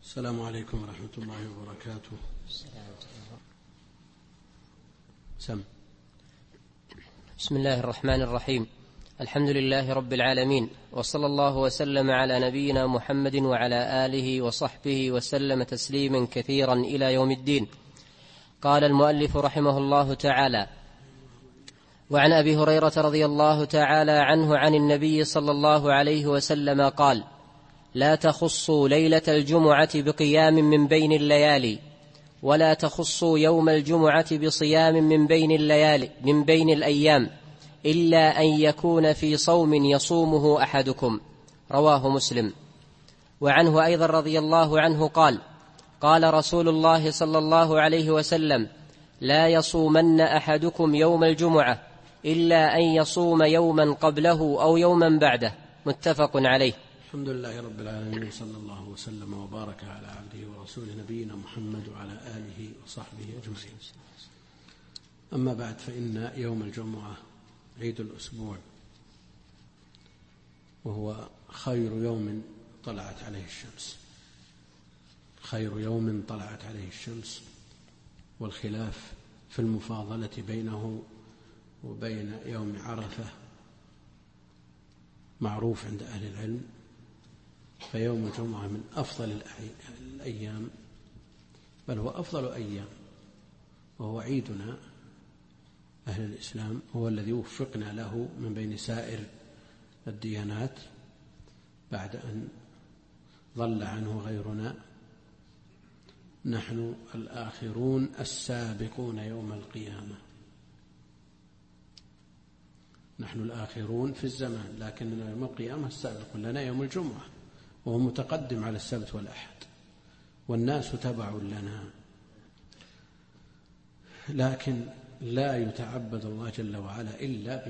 السلام عليكم ورحمة الله وبركاته. سم. بسم الله الرحمن الرحيم. الحمد لله رب العالمين، وصلى الله وسلم على نبينا محمد وعلى آله وصحبه وسلم تسليما كثيرا إلى يوم الدين. قال المؤلف رحمه الله تعالى: وعن أبي هريرة رضي الله تعالى عنه عن النبي صلى الله عليه وسلم قال: لا تخصوا ليلة الجمعة بقيام من بين الليالي، ولا تخصوا يوم الجمعة بصيام من بين الأيام، إلا أن يكون في صوم يصومه أحدكم. رواه مسلم. وعنه أيضا رضي الله عنه قال: قال رسول الله صلى الله عليه وسلم: لا يصومن أحدكم يوم الجمعة إلا أن يصوم يوما قبله أو يوما بعده. متفق عليه. الحمد لله رب العالمين، صلى الله وسلم وبارك على عبده ورسوله نبينا محمد وعلى آله وصحبه أجمعين. أما بعد، فإن يوم الجمعة عيد الأسبوع، وهو خير يوم طلعت عليه الشمس، خير يوم طلعت عليه الشمس، والخلاف في المفاضلة بينه وبين يوم عرفة معروف عند أهل العلم. فيوم الجمعة من أفضل الأيام، بل هو أفضل أيام، وهو عيدنا أهل الإسلام، هو الذي وفقنا له من بين سائر الديانات بعد أن ضل عنه غيرنا. نحن الآخرون السابقون يوم القيامة، نحن الآخرون في الزمان، لكننا يوم القيامة السابق لنا يوم الجمعة، وهو متقدم على السبت والأحد، والناس تبع لنا. لكن لا يتعبد الله جل وعلا إلا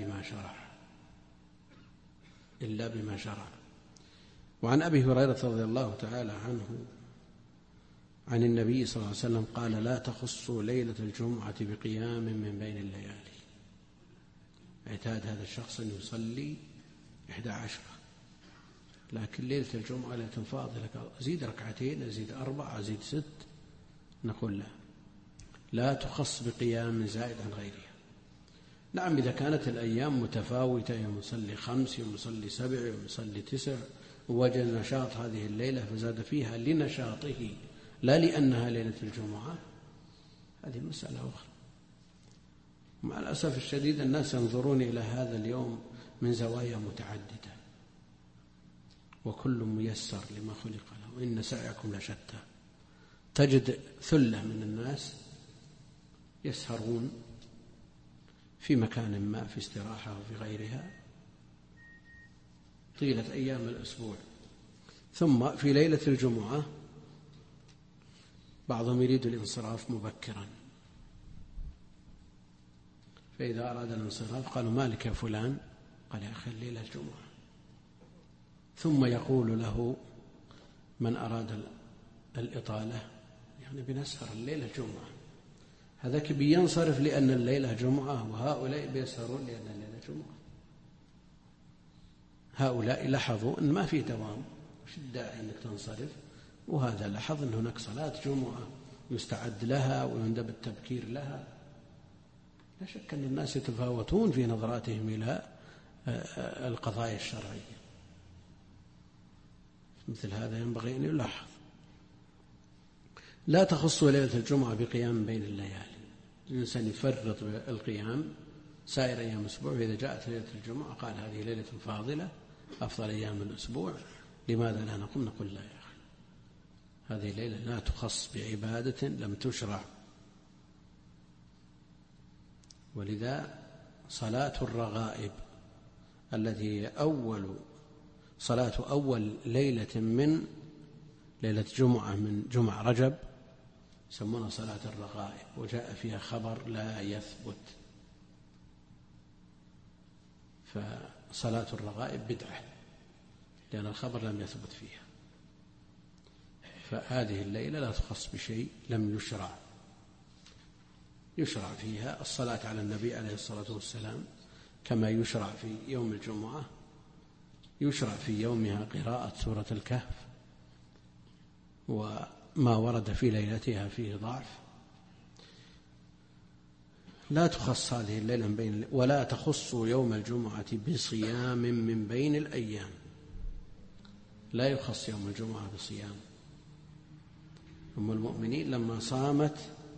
بما شرع. وعن أبي هريرة رضي الله تعالى عنه عن النبي صلى الله عليه وسلم قال: لا تخصوا ليلة الجمعة بقيام من بين الليالي. اعتاد هذا الشخص أن يصلي 11، لكن ليلة الجمعة ليلة فاضلة، أزيد ركعتين، أزيد 4، أزيد 6. نقول لا تخص بقيام زائد عن غيرها. نعم، إذا كانت الأيام متفاوتة، يوم يصلي 5، يوم يصلي 7، يوم يصلي 9، ووجد نشاط هذه الليلة فزاد فيها لنشاطه لا لأنها ليلة الجمعة، هذه مسألة أخرى. مع الأسف الشديد الناس ينظرون إلى هذا اليوم من زوايا متعددة، وكل ميسر لما خلق له، وإن سعيكم لشتى. تجد ثلة من الناس يسهرون في مكان ما، في استراحة وفي غيرها، طيلة أيام الأسبوع، ثم في ليلة الجمعة بعضهم يريد الانصراف مبكرا، فإذا أراد الانصراف قالوا: مالك يا فلان؟ قال: يا أخي الليلة الجمعة. ثم يقول له من أراد الإطالة: يعني بنسهر الليلة الجمعة. هذاك بينصرف لأن الليلة جمعة، وهؤلاء بيسهرون لأن الليلة جمعة. هؤلاء لاحظوا أن ما في دوام، وش الداعي أنك تنصرف، وهذا لاحظ أن هناك صلاة جمعة يستعد لها ويندب التبكير لها. لا شك أن الناس يتفاوتون في نظراتهم إلى القضايا الشرعية، مثل هذا ينبغي أن يلاحظ. لا تخصوا ليلة الجمعة بقيام بين الليالي. الإنسان يفرط بالقيام سائر أيام الأسبوع، فإذا جاءت ليلة الجمعة قال: هذه ليلة فاضلة، أفضل أيام الأسبوع، لماذا لا نقوم؟ نقول: لا يا أخي، هذه ليلة لا تخص بعبادة لم تشرع. ولذا صلاة الرغائب التي هي صلاة أول ليلة من ليلة جمعة من جمع رجب يسمونها صلاة الرغائب، وجاء فيها خبر لا يثبت، فصلاة الرغائب بدعة لأن الخبر لم يثبت فيها. فهذه الليلة لا تخص بشيء لم يشرع فيها الصلاة على النبي عليه الصلاة والسلام، كما يشرع في يوم الجمعة، يشرع في يومها قراءة سورة الكهف وما ورد في ليلتها فيه ضعف، لا تخص هذه الليلة ولا تخص يوم الجمعة بصيام من بين الأيام، لا يخص يوم الجمعة بصيام. أم المؤمنين لما صامت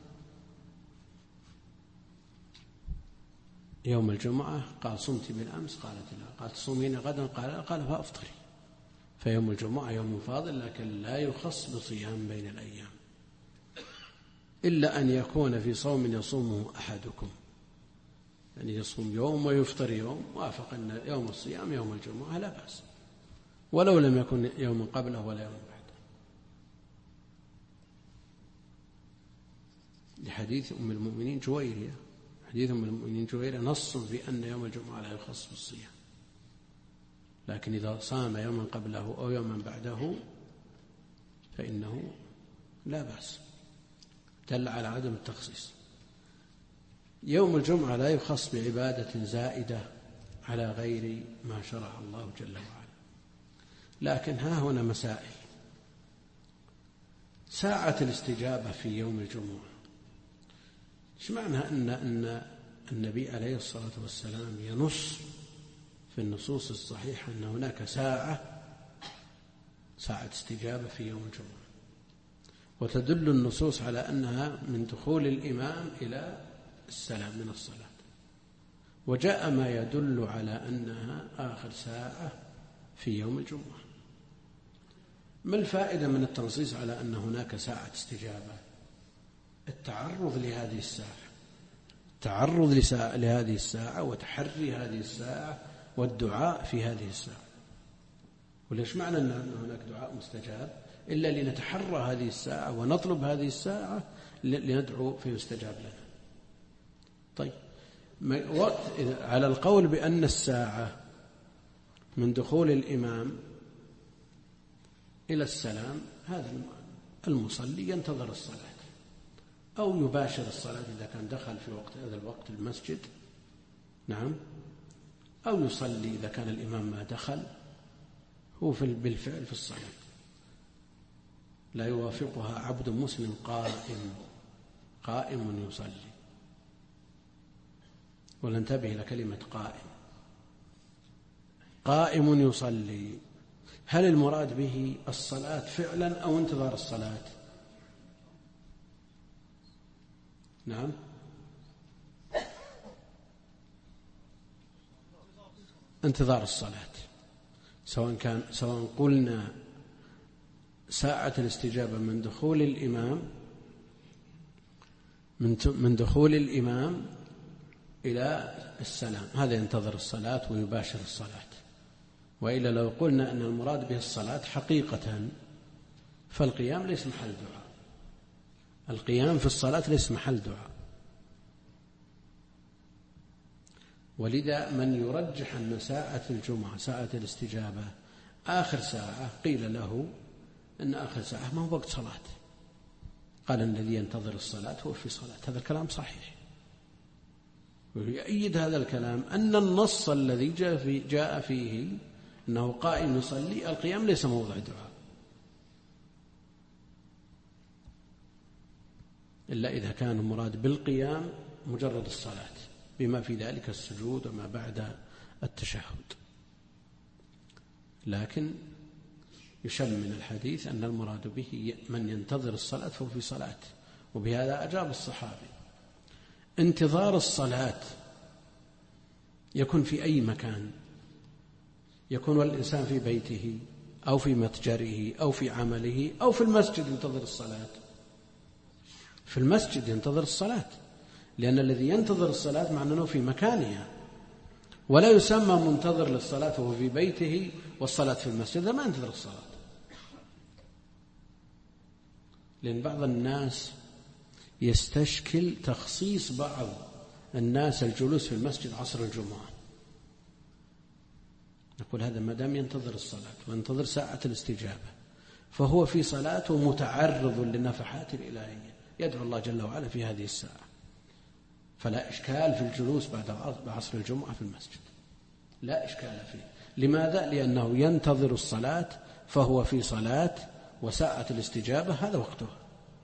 يوم الجمعة قال صمت بالأمس؟ قالت لا. قالت تصومين غدا؟ قال فأفطري. فيوم الجمعة يوم فاضل، لكن لا يخص بصيام بين الأيام، إلا أن يكون في صوم يصومه أحدكم، يعني يصوم يوم ويفطر يوم، وافق أن يوم الصيام يوم الجمعة لا بأس، ولو لم يكن يوم قبله ولا يوم بعده، لحديث أم المؤمنين جويرية. حديث أم المؤمنين جويرية نص في أن يوم الجمعة لا يخص بالصيام، لكن إذا صام يوما قبله أو يوما بعده فإنه لا بأس، دل على عدم التخصيص. يوم الجمعة لا يخص بعبادة زائدة على غير ما شرع الله جل وعلا. لكن ها هنا مسائل. ساعة الاستجابة في يوم الجمعة، ايش معنى أن النبي عليه الصلاة والسلام ينص في النصوص الصحيحة أن هناك ساعة استجابة في يوم الجمعة، وتدل النصوص على أنها من دخول الإمام إلى السلام من الصلاة، وجاء ما يدل على أنها آخر ساعة في يوم الجمعة. ما الفائدة من التنصيص على أن هناك ساعة استجابة؟ التعرض لهذه الساعة، التعرض لهذه الساعة وتحري هذه الساعة والدعاء في هذه الساعة. وليش معنى أن هناك دعاء مستجاب؟ إلا لنتحرى هذه الساعة ونطلب هذه الساعة لندعو فيستجاب لنا. طيب، على القول بأن الساعة من دخول الإمام إلى السلام، هذا المصلي ينتظر الصلاة أو يباشر الصلاة إذا كان دخل في وقت هذا الوقت المسجد، نعم، أو يصلي إذا كان الإمام ما دخل، هو بالفعل في الصلاة، لا يوافقها عبد مسلم قائم يصلي. ولننتبه إلى كلمة قائم يصلي، هل المراد به الصلاة فعلا أو انتظار الصلاة؟ نعم، انتظار الصلاة. سواء قلنا ساعة الاستجابة من دخول الإمام من دخول الإمام إلى السلام، هذا ينتظر الصلاة ويباشر الصلاة. وإلا لو قلنا أن المراد به الصلاة حقيقة، فالقيام ليس محل دعاء، القيام في الصلاة ليس محل دعاء. ولذا من يرجح أن ساعة الجمعة ساعة الاستجابة آخر ساعة، قيل له أن آخر ساعة ما هو وقت صلاة، قال الذي ينتظر الصلاة هو في صلاة. هذا الكلام صحيح، ويؤيد هذا الكلام أن النص الذي جاء فيه أنه قائم يصلي، القيام ليس موضع دعاء، إلا إذا كان المراد بالقيام مجرد الصلاة بما في ذلك السجود وما بعد التشهد. لكن يشم من الحديث أن المراد به من ينتظر الصلاة فهو في صلاة، وبهذا أجاب الصحابي. انتظار الصلاة يكون في أي مكان، يكون والإنسان في بيته أو في متجره أو في عمله أو في المسجد ينتظر الصلاة. في المسجد ينتظر الصلاة، لأن الذي ينتظر الصلاة معناه أنه في مكانها، ولا يسمى منتظر للصلاة وهو في بيته والصلاة في المسجد، ما ينتظر الصلاة. لأن بعض الناس يستشكل تخصيص بعض الناس الجلوس في المسجد عصر الجمعة، نقول هذا ما دام ينتظر الصلاة وينتظر ساعة الاستجابة فهو في صلاة ومتعرض للنفحات الإلهية، يدعو الله جل وعلا في هذه الساعة، فلا إشكال في الجلوس بعد عصر الجمعة في المسجد، لا إشكال فيه. لماذا؟ لأنه ينتظر الصلاة فهو في صلاة وساعة الاستجابة هذا وقتها.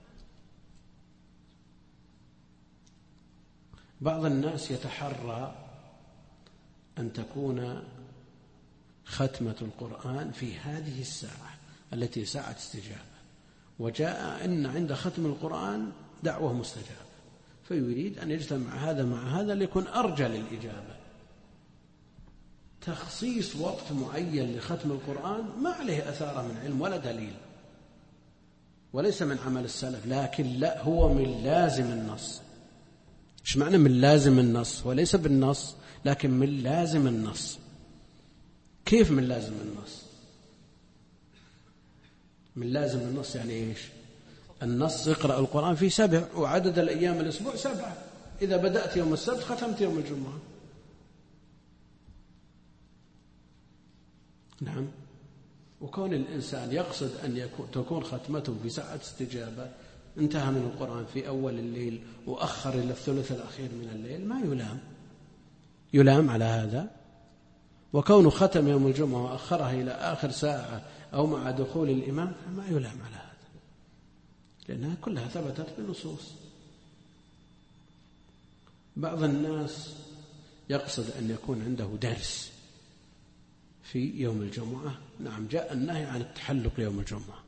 بعض الناس يتحرى أن تكون ختمة القرآن في هذه الساعة التي ساعة استجابة، وجاء أن عند ختم القرآن دعوة مستجابة، فيريد أن يجتمع هذا مع هذا ليكون أرجى للإجابة. تخصيص وقت معين لختم القرآن ما عليه أثار من علم ولا دليل، وليس من عمل السلف، لكن لا، هو من لازم النص. إيش معنى من لازم النص؟ وليس بالنص، لكن من لازم النص. كيف من لازم النص؟ من لازم النص يعني إيش؟ النص اقرأ القرآن في 7 وعدد الأيام الأسبوع 7، إذا بدأت يوم السبت ختمت يوم الجمعة. نعم. وكون الإنسان يقصد أن تكون ختمته في ساعة استجابة، انتهى من القرآن في أول الليل وأخر إلى الثلث الأخير من الليل، ما يلام على هذا. وكونه ختم يوم الجمعة وأخرها إلى آخر ساعة أو مع دخول الإمام ما يلام على هذا، لأنها كلها ثبتت بالنصوص. بعض الناس يقصد أن يكون عنده درس في يوم الجمعة. نعم، جاء النهي عن التحلق يوم الجمعة،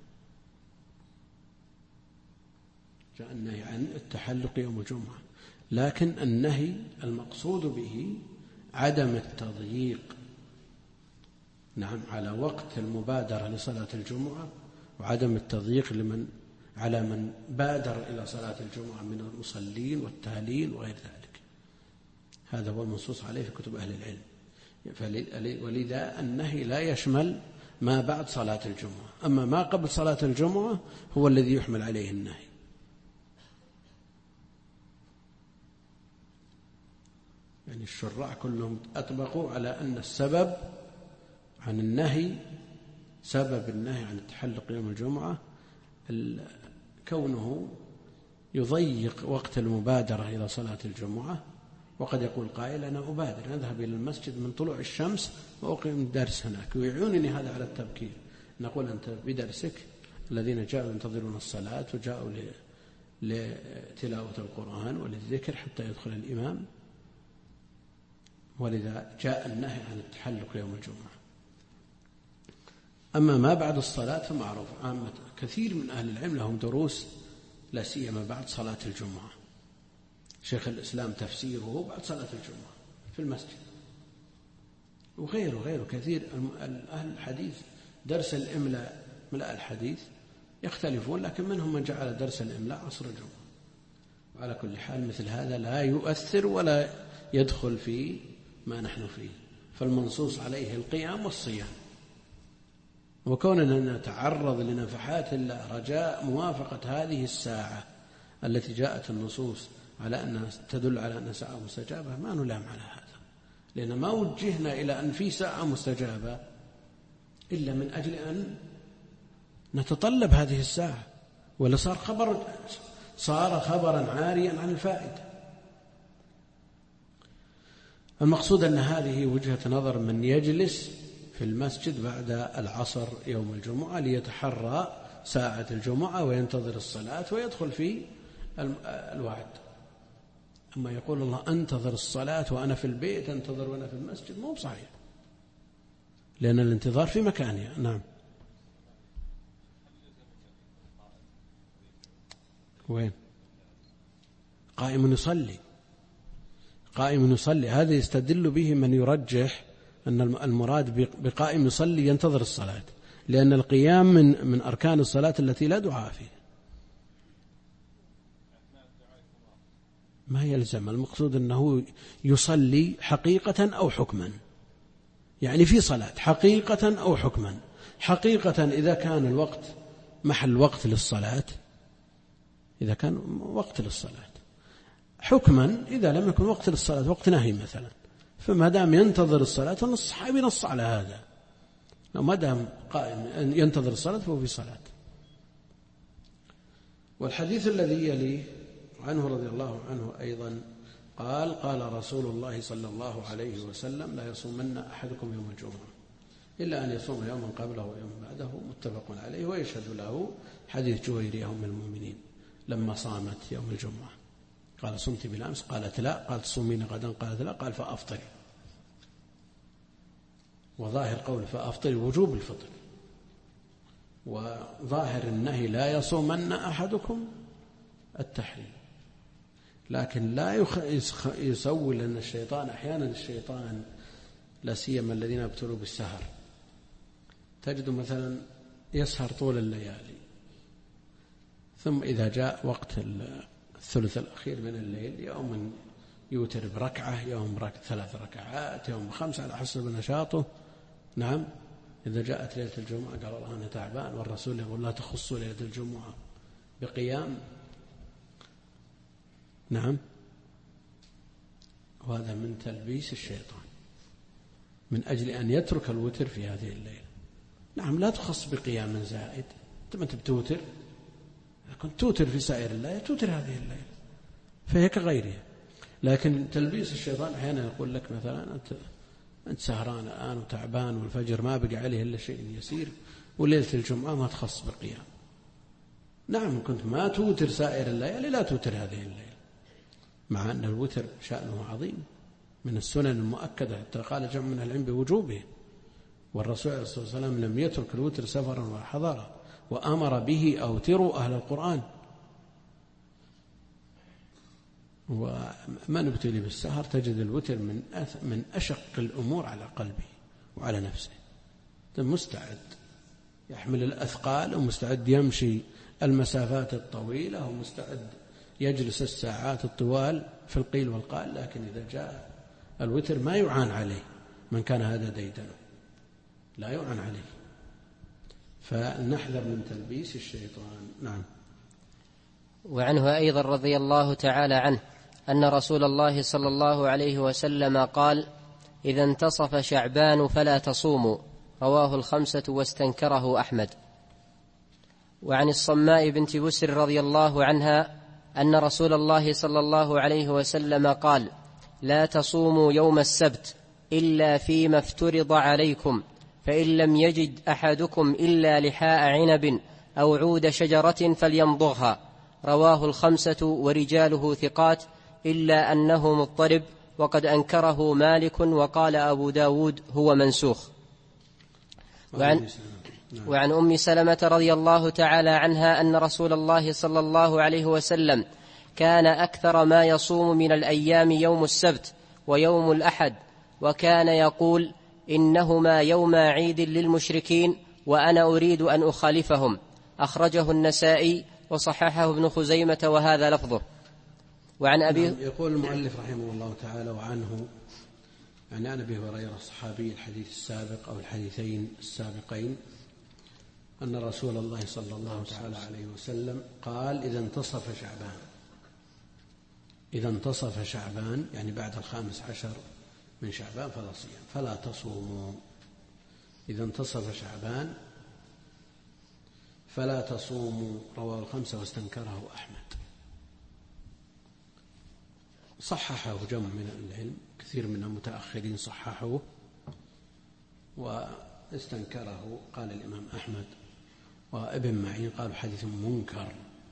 جاء النهي عن التحلق يوم الجمعة، لكن النهي المقصود به عدم التضييق، نعم، على وقت المبادرة لصلاة الجمعة، وعدم التضييق على من بادر إلى صلاة الجمعة من المصلين والتالين وغير ذلك. هذا هو المنصوص عليه في كتب أهل العلم. ولذا النهي لا يشمل ما بعد صلاة الجمعة، أما ما قبل صلاة الجمعة هو الذي يحمل عليه النهي. يعني الشراع كلهم أطبقوا على أن السبب عن النهي، سبب النهي عن التحلق يوم الجمعة كونه يضيق وقت المبادرة إلى صلاة الجمعة. وقد يقول قائل أنا أبادر، نذهب إلى المسجد من طلوع الشمس وأقيم الدرس هناك، ويعونني هذا على التبكير. نقول أنت بدرسك، الذين جاءوا ينتظرون الصلاة وجاءوا لتلاوة القرآن وللذكر حتى يدخل الإمام، ولذا جاء النهي عن التحلق يوم الجمعة. أما ما بعد الصلاة فمعروف، عامة كثير من أهل العلم لهم دروس لا سيما بعد صلاة الجمعة. شيخ الإسلام تفسيره بعد صلاة الجمعة في المسجد، وغيره كثير. أهل الحديث درس الإملاء ملأ الحديث يختلفون، لكن منهم من جعل درس الإملاء عصر الجمعة. وعلى كل حال مثل هذا لا يؤثر ولا يدخل في ما نحن فيه، فالمنصوص عليه القيام والصيام. وكوننا نتعرض لنفحات الله رجاء موافقة هذه الساعة التي جاءت النصوص على أنها تدل على أن ساعة مستجابة، ما نلام على هذا، لأن ما وجهنا إلى أن في ساعة مستجابة إلا من أجل أن نتطلب هذه الساعة، ولا صار خبرا عاريا عن الفائدة. المقصود أن هذه وجهة نظر من يجلس في المسجد بعد العصر يوم الجمعة ليتحرى ساعة الجمعة وينتظر الصلاة ويدخل في الوعد. أما يقول الله أنتظر الصلاة وأنا في البيت، أنتظر وأنا في المسجد، مو صحيح، لأن الانتظار في مكانه. نعم. وين؟ قائم يصلي، هذا يستدل به من يرجح أن المراد بقائم يصلي ينتظر الصلاة، لأن القيام من أركان الصلاة التي لا دعاء فيه. ما يلزم، المقصود أنه يصلي حقيقة أو حكما، يعني في صلاة حقيقة أو حكما. حقيقة إذا كان الوقت محل وقت للصلاة، إذا كان وقت للصلاة. حكما إذا لم يكن وقت للصلاة، وقت نهي مثلا، فما دام ينتظر الصلاة، الصحابي نص على هذا، ما دام قائم ينتظر الصلاة فهو في صلاة. والحديث الذي يليه عنه رضي الله عنه أيضا قال رسول الله صلى الله عليه وسلم لا يصومن أحدكم يوم الجمعة إلا أن يصوم يوما قبله ويوما بعده، متفق عليه. ويشهد له حديث جويرية أم المؤمنين لما صامت يوم الجمعة، قال صمت بالأمس؟ قالت لا. قالت صومين غدا؟ قالت لا. قال فأفطري. وظاهر قول فأفطري وجوب الفطر، وظاهر النهي لا يصومن أحدكم التحريم. لكن لا يسول لأن الشيطان أحيانا الشيطان لا سيما الذين ابتلوا بالسهر تجد مثلا يسهر طول الليالي، ثم إذا جاء وقت الثلث الأخير من الليل يوم يوتر بركعة، يوم 3 ركعات، يوم 5 على حسب نشاطه. نعم، إذا جاءت ليلة الجمعة قال الله أنا تعبان، والرسول يقول لا تخصوا ليلة الجمعة بقيام. نعم، وهذا من تلبيس الشيطان من أجل أن يترك الوتر في هذه الليلة. نعم، لا تخص بقيام زائد، أنت ما تبتوتر، كنت توتر في سائر الليلة توتر هذه الليلة فهي كغيرها. لكن تلبيس الشيطان أحيانا يقول لك مثلا أنت سهران الآن وتعبان والفجر ما بقى عليه إلا شيء يسير، وليلة الجمعة ما تخص بقيام. نعم، كنت ما توتر سائر الليالي لا توتر هذه الليلة، مع أن الوتر شأنه عظيم من السنن المؤكدة، حتى قال جمع من العلم بوجوبه. والرسول عليه الصلاة والسلام لم يترك الوتر سفرا وحضرا، وأمر به أوتروا أهل القرآن. ومن ابتلي بالسهر تجد الوتر من أشق الأمور على قلبه وعلى نفسه، مستعد يحمل الأثقال ومستعد يمشي المسافات الطويلة ومستعد يجلس الساعات الطوال في القيل والقال. لكن إذا جاء الوتر ما يعان عليه، من كان هذا ديدنه لا يعان عليه، فنحذر من تلبيس الشيطان. نعم. وعنه أيضا رضي الله تعالى عنه أن رسول الله صلى الله عليه وسلم قال: إذا انتصف شعبان فلا تصوموا، رواه 5 واستنكره أحمد. وعن الصماء بنت بسر رضي الله عنها أن رسول الله صلى الله عليه وسلم قال: لا تصوموا يوم السبت إلا فيما افترض عليكم، فإن لم يجد أحدكم إلا لحاء عنب أو عود شجرة فليمضغها، رواه 5 ورجاله ثقات إلا أنه مضطرب، وقد أنكره مالك، وقال أبو داود هو منسوخ. وعن أم سلمة رضي الله تعالى عنها أن رسول الله صلى الله عليه وسلم كان أكثر ما يصوم من الأيام يوم السبت ويوم الأحد، وكان يقول: إنهما يوم عيد للمشركين وأنا أريد أن أخالفهم. أخرجه النسائي وصححه ابن خزيمة وهذا لفظه. وعن أبي يقول المؤلف رحمه الله تعالى: وعنه عن أبي هريرة الصحابي الحديث السابق أو الحديثين السابقين أن رسول الله صلى الله تعالى عليه وسلم قال: إذا انتصف شعبان يعني بعد 15 من شعبان فلا صيام، فلا تصوموا. إذا انتصف شعبان فلا تصوموا، رواه 5 واستنكره أحمد. صححه جمع من العلم، كثير من المتأخرين صححوه، واستنكره قال الإمام أحمد وابن معين قالوا حديث منكر.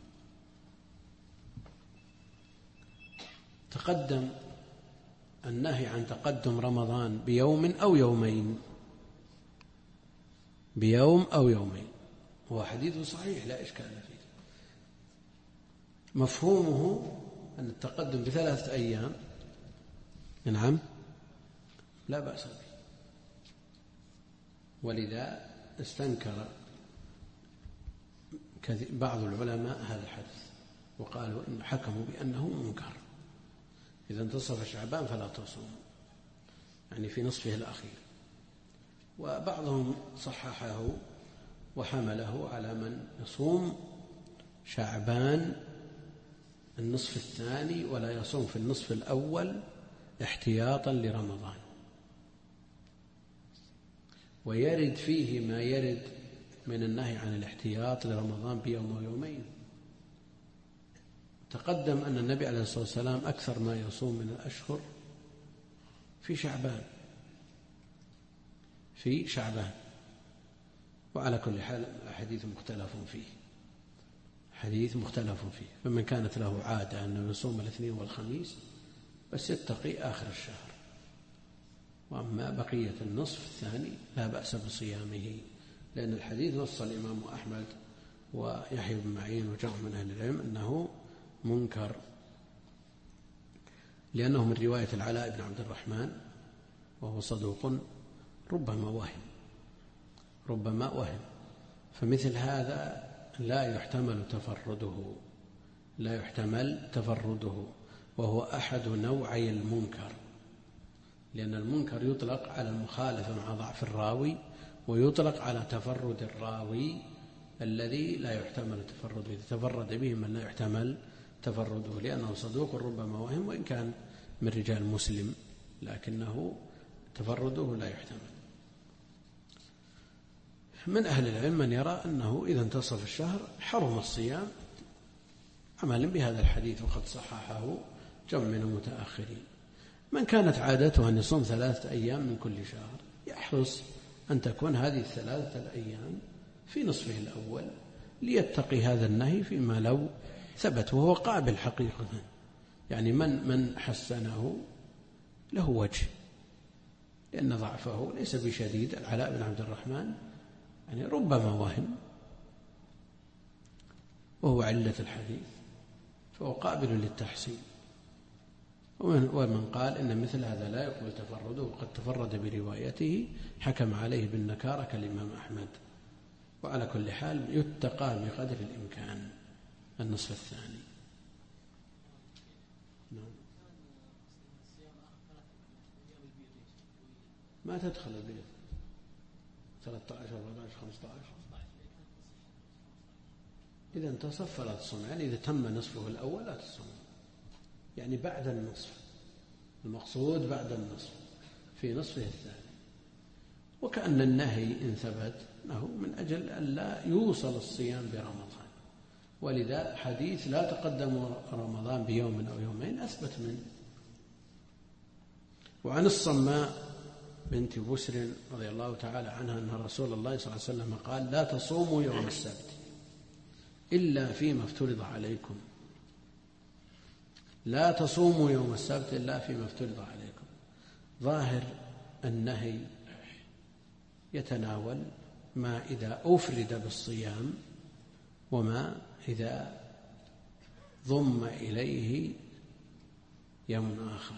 تقدم النهي عن تقدم رمضان بيوم أو يومين، بيوم أو يومين، هو حديث صحيح لا إشكال فيه. مفهومه أن التقدم ب3 أيام نعم لا بأس به، ولذا استنكر بعض العلماء هذا الحديث وقالوا إن حكموا بأنه منكر. إذا انتصف شعبان فلا تصوم، يعني في نصفه الأخير. وبعضهم صححه وحمله على من يصوم شعبان النصف الثاني ولا يصوم في النصف الأول احتياطا لرمضان، ويرد فيه ما يرد من النهي عن الاحتياط لرمضان بيوم ويومين. تقدم أن النبي عليه الصلاة والسلام أكثر ما يصوم من الأشهر في شعبان، في شعبان. وعلى كل حال حديث مختلف فيه، حديث مختلف فيه. فمن كانت له عادة أنه يصوم الاثنين والخميس بس يتقي آخر الشهر، وأما بقية النصف الثاني لا بأس بصيامه، لأن الحديث نص الإمام أحمد ويحيى بن معين وجمع من أهل العلم أنه منكر، لأنه من رواية العلاء بن عبد الرحمن وهو صدوق ربما وهم، فمثل هذا لا يحتمل تفرده، وهو أحد نوعي المنكر، لأن المنكر يطلق على المخالفة مع ضعف الراوي، ويطلق على تفرد الراوي الذي لا يحتمل تفرده، إذا تفرد به من لا يحتمل تفرده، لأنه صدوق ربما وهم وإن كان من رجال مسلم، لكنه تفرده لا يحتمل. من أهل العلم من يرى أنه إذا انتصف الشهر حرم الصيام عملا بهذا الحديث، وقد صححه جمع من المتأخرين. من كانت عادته أن يصوم 3 أيام من كل شهر يحرص أن تكون هذه 3 الأيام في نصفه الأول ليتقي هذا النهي فيما لو ثبت، وهو قابل حقيقة، يعني من حسنه له وجه، لأن ضعفه ليس بشديد. العلاء بن عبد الرحمن يعني ربما وهم وهو علة الحديث، فهو قابل للتحسين. ومن قال إن مثل هذا لا يقبل تفرده وقد تفرد بروايته حكم عليه بالنكارة كالإمام أحمد. وعلى كل حال يتقى بقدر الإمكان النصف الثاني. ما تدخل البيت 13 14 15 إذا انتصف فلا تصوم، يعني إذا تم نصفه الأول لا تصوم، يعني بعد النصف، المقصود بعد النصف في نصفه الثاني. وكأن النهي إن ثبت أنه من أجل أن لا يوصل الصيام برمضان، ولذا حديث لا تقدم رمضان بيوم أو يومين أثبت منه. وعن الصماء بنت بسر رضي الله تعالى عنها أن رسول الله صلى الله عليه وسلم قال: لا تصوموا يوم السبت إلا فيما افترض عليكم، لا تصوموا يوم السبت إلا فيما افترض عليكم. ظاهر النهي يتناول ما إذا أفرد بالصيام وما إذا ضم إليه يوم آخر.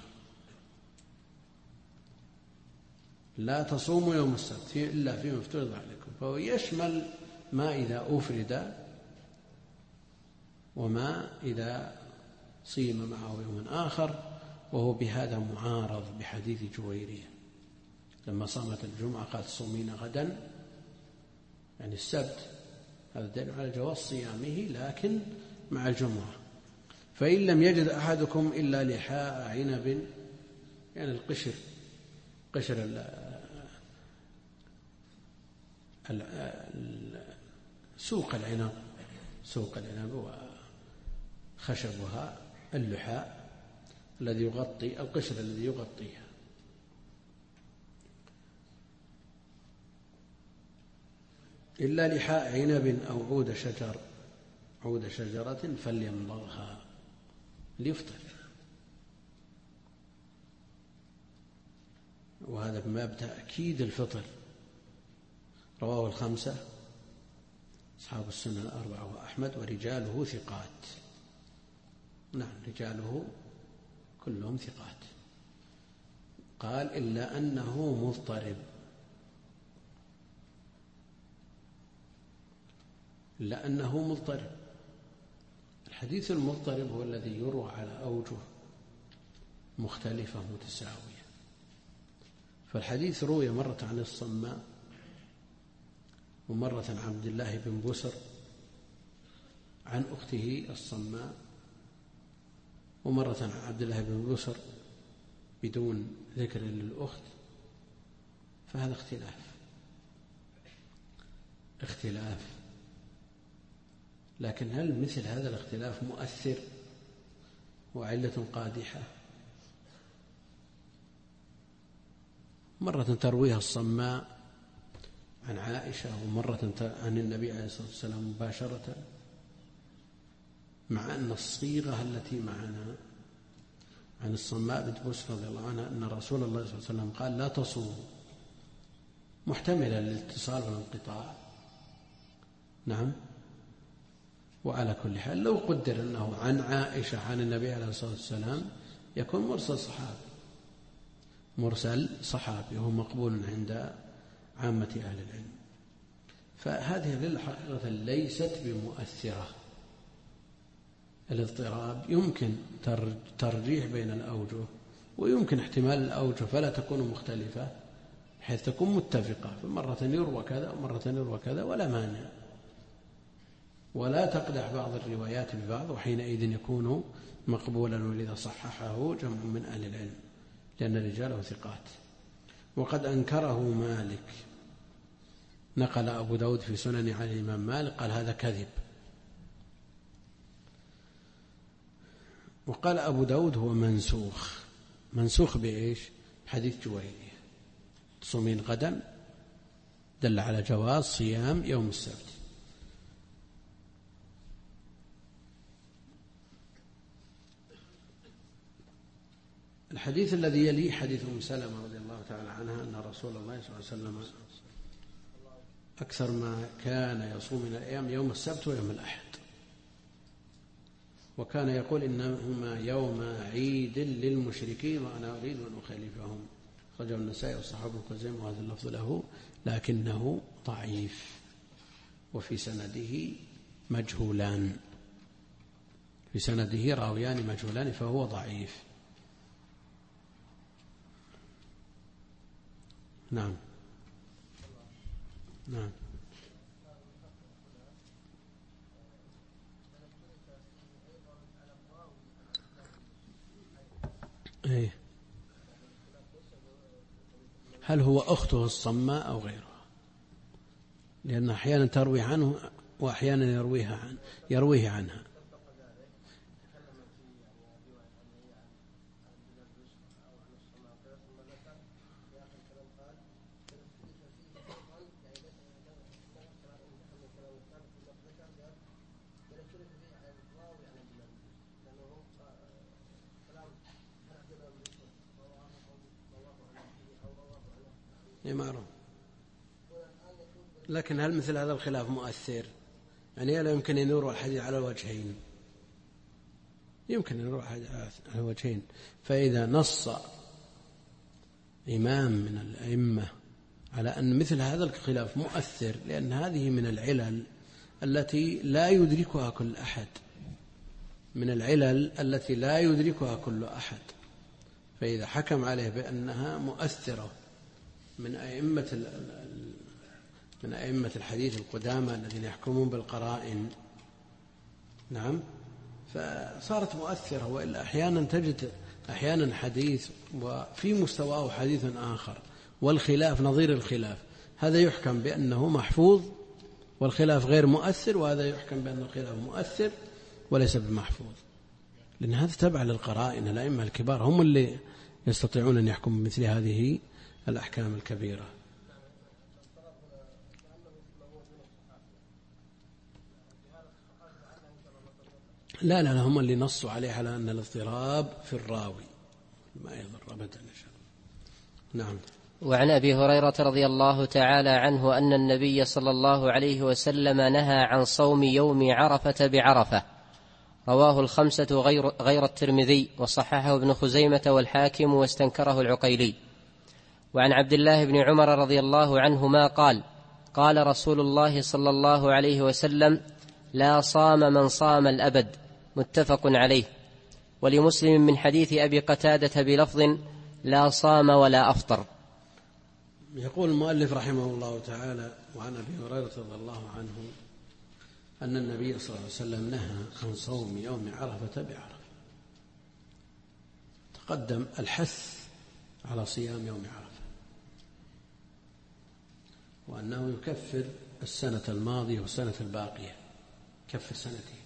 لا تصوموا يوم السبت إلا فيما افترض عليكم، فهو يشمل ما إذا أفرد وما إذا صيم معه يوم آخر، وهو بهذا معارض بحديث جويرية لما صامت الجمعة قالت صومين غدا، يعني السبت، هذا دليل على جواز صيامه لكن مع الجمعة. فإن لم يجد أحدكم إلا لحاء عنب، يعني القشر، قشر سوق العنب، سوق العنب وخشبها اللحاء الذي يغطي القشر الذي يغطيها. إلا لحاء عنب أو عود شجرة فليمضغها ليفطر. وهذا باب تأكيد الفطر. رواه الخمسة أصحاب السنن الأربعة وأحمد، ورجاله ثقات. نعم، رجاله كلهم ثقات. قال: إلا أنه مضطرب. إلا أنه مضطرب. الحديث المضطرب هو الذي يروى على أوجه مختلفة متساوية. فالحديث روي مرة عن الصماء، ومرة عن عبد الله بن بسر عن أخته الصماء، ومرة عن عبد الله بن بسر بدون ذكر للأخت. فهذا اختلاف. لكن هل مثل هذا الاختلاف مؤثر وعلة قادحة؟ مرة ترويها الصماء عن عائشة ومرة عن النبي عليه الصلاة والسلام مباشرة، مع أن الصيغة التي معنا عن الصماء بنت بوس رضي الله عنها أن رسول الله صلى الله عليه وسلم قال لا تصوموا، محتملة للاتصال والانقطاع. نعم. وعلى كل حال لو قدر أنه عن عائشة عن النبي عليه الصلاة والسلام يكون مرسل صحابي وهو مقبول عند عامة أهل العلم. فهذه للحقيقة ليست بمؤثرة. الاضطراب يمكن ترجيح بين الأوجه، ويمكن احتمال الأوجه فلا تكون مختلفة حيث تكون متفقة، فمرة يروى كذا ومرة يروى كذا ولا مانع، ولا تقدح بعض الروايات ببعض، وحينئذ يكون مقبولا، ولذا صححه جمع من أهل العلم لأن رجاله ثقات. وقد أنكره مالك، نقل أبو داود في سنن عن الإمام مالك قال هذا كذب. وقال أبو داود هو منسوخ بإيش؟ حديث جويرية تصومين غدا، دل على جواز صيام يوم السبت. الحديث الذي يليه حديث أم سلمة رضي الله تعالى عنها أن رسول الله صلى الله عليه وسلم أكثر ما كان يصوم من الأيام يوم السبت ويوم الأحد، وكان يقول إنهما يوم عيد للمشركين وأنا أريد أن أخالفهم. خرجه النسائي وصححه ابن خزيمة وهذا اللفظ له، لكنه ضعيف وفي سنده مجهولان، في سنده راويان مجهولان فهو ضعيف. نعم. إيه؟ هل هو أخته الصماء أو غيرها؟ لأن أحيانا تروي عنه وأحيانا يرويه عنها. معروف. لكن هل مثل هذا الخلاف مؤثر؟ يعني لا يمكن أن يروى الحديث على الوجهين، يمكن أن يروى الحديث على الوجهين. فإذا نص إمام من الأئمة على أن مثل هذا الخلاف مؤثر، لأن هذه من العلل التي لا يدركها كل أحد، فإذا حكم عليه بأنها مؤثرة من أئمة الحديث القدامى الذين يحكمون بالقرائن، نعم، فصارت مؤثرة. وإلا أحيانا تجد حديث وفي مستواه حديث آخر والخلاف نظير الخلاف، هذا يحكم بأنه محفوظ والخلاف غير مؤثر، وهذا يحكم بأن الخلاف مؤثر وليس بمحفوظ، لأن هذا تبع للقرائن. الأئمة الكبار هم اللي يستطيعون أن يحكموا مثل هذه الأحكام الكبيرة. لا هم اللي نصوا عليه على أن الاضطراب في الراوي ما يضر أبدا إن شاء الله. نعم. وعن أبي هريرة رضي الله تعالى عنه أن النبي صلى الله عليه وسلم نهى عن صوم يوم عرفة بعرفة، رواه الخمسة غير الترمذي، وصححه ابن خزيمة والحاكم واستنكره العقيلي. وعن عبد الله بن عمر رضي الله عنهما قال: قال رسول الله صلى الله عليه وسلم: لا صام من صام الأبد، متفق عليه. ولمسلم من حديث أبي قتادة بلفظ: لا صام ولا أفطر. يقول المؤلف رحمه الله تعالى: وعن أبي هريرة رضي الله عنه أن النبي صلى الله عليه وسلم نهى عن صوم يوم عرفة بعرفة. تقدم الحث على صيام يوم عرفة، وأنه يكفر السنة الماضية والسنة الباقية، كفر سنتين.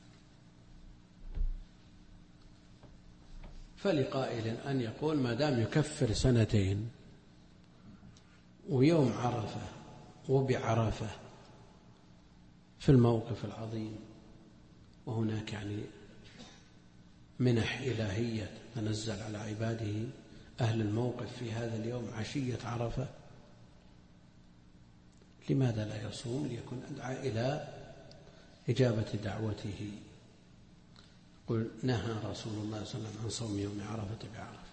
فلقائل أن يقول ما دام يكفر سنتين ويوم عرفة وبعرفة في الموقف العظيم، وهناك يعني منح إلهية تنزل على عباده أهل الموقف في هذا اليوم عشية عرفة، لماذا لا يصوم؟ ليكون أدعى إلى إجابة دعوته. قل نهى رسول الله صلى الله عليه وسلم عن صوم يوم عرفة بعرفة،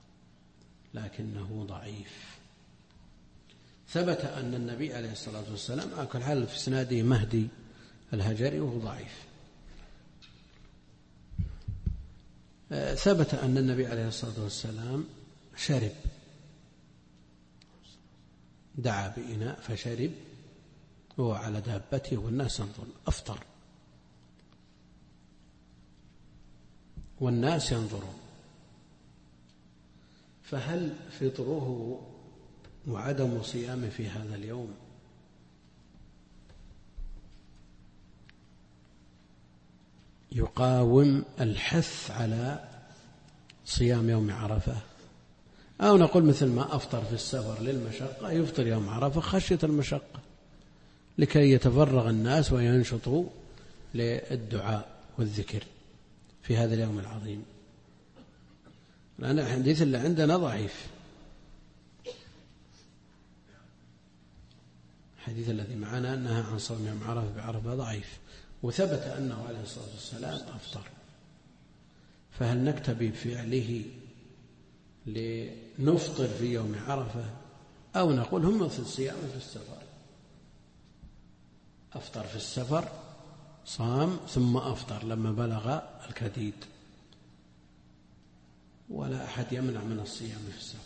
لكنه ضعيف. ثبت أن النبي عليه الصلاة والسلام أكل حال في إسناده مهدي الهجري وهو ضعيف. ثبت أن النبي عليه الصلاة والسلام شرب، دعا بإناء فشرب وهو على دابته والناس ينظرون، أفطر والناس ينظرون. فهل فطره وعدم صيامه في هذا اليوم يقاوم الحث على صيام يوم عرفة؟ أو نقول مثل ما أفطر في السفر للمشقة يفطر يوم عرفة خشية المشقة، لكي يتفرغ الناس وينشطوا للدعاء والذكر في هذا اليوم العظيم. لأن الحديث اللي عندنا ضعيف، الحديث الذي معنا أنها عن صوم يوم عرفة بعرفة ضعيف، وثبت أنه عليه الصلاة والسلام أفطر. فهل نكتفي بفعله لنفطر في يوم عرفة، أو نقول هم مثل الصيام في السفر، أفطر في السفر صام ثم أفطر لما بلغ الكديد، ولا أحد يمنع من الصيام في السفر.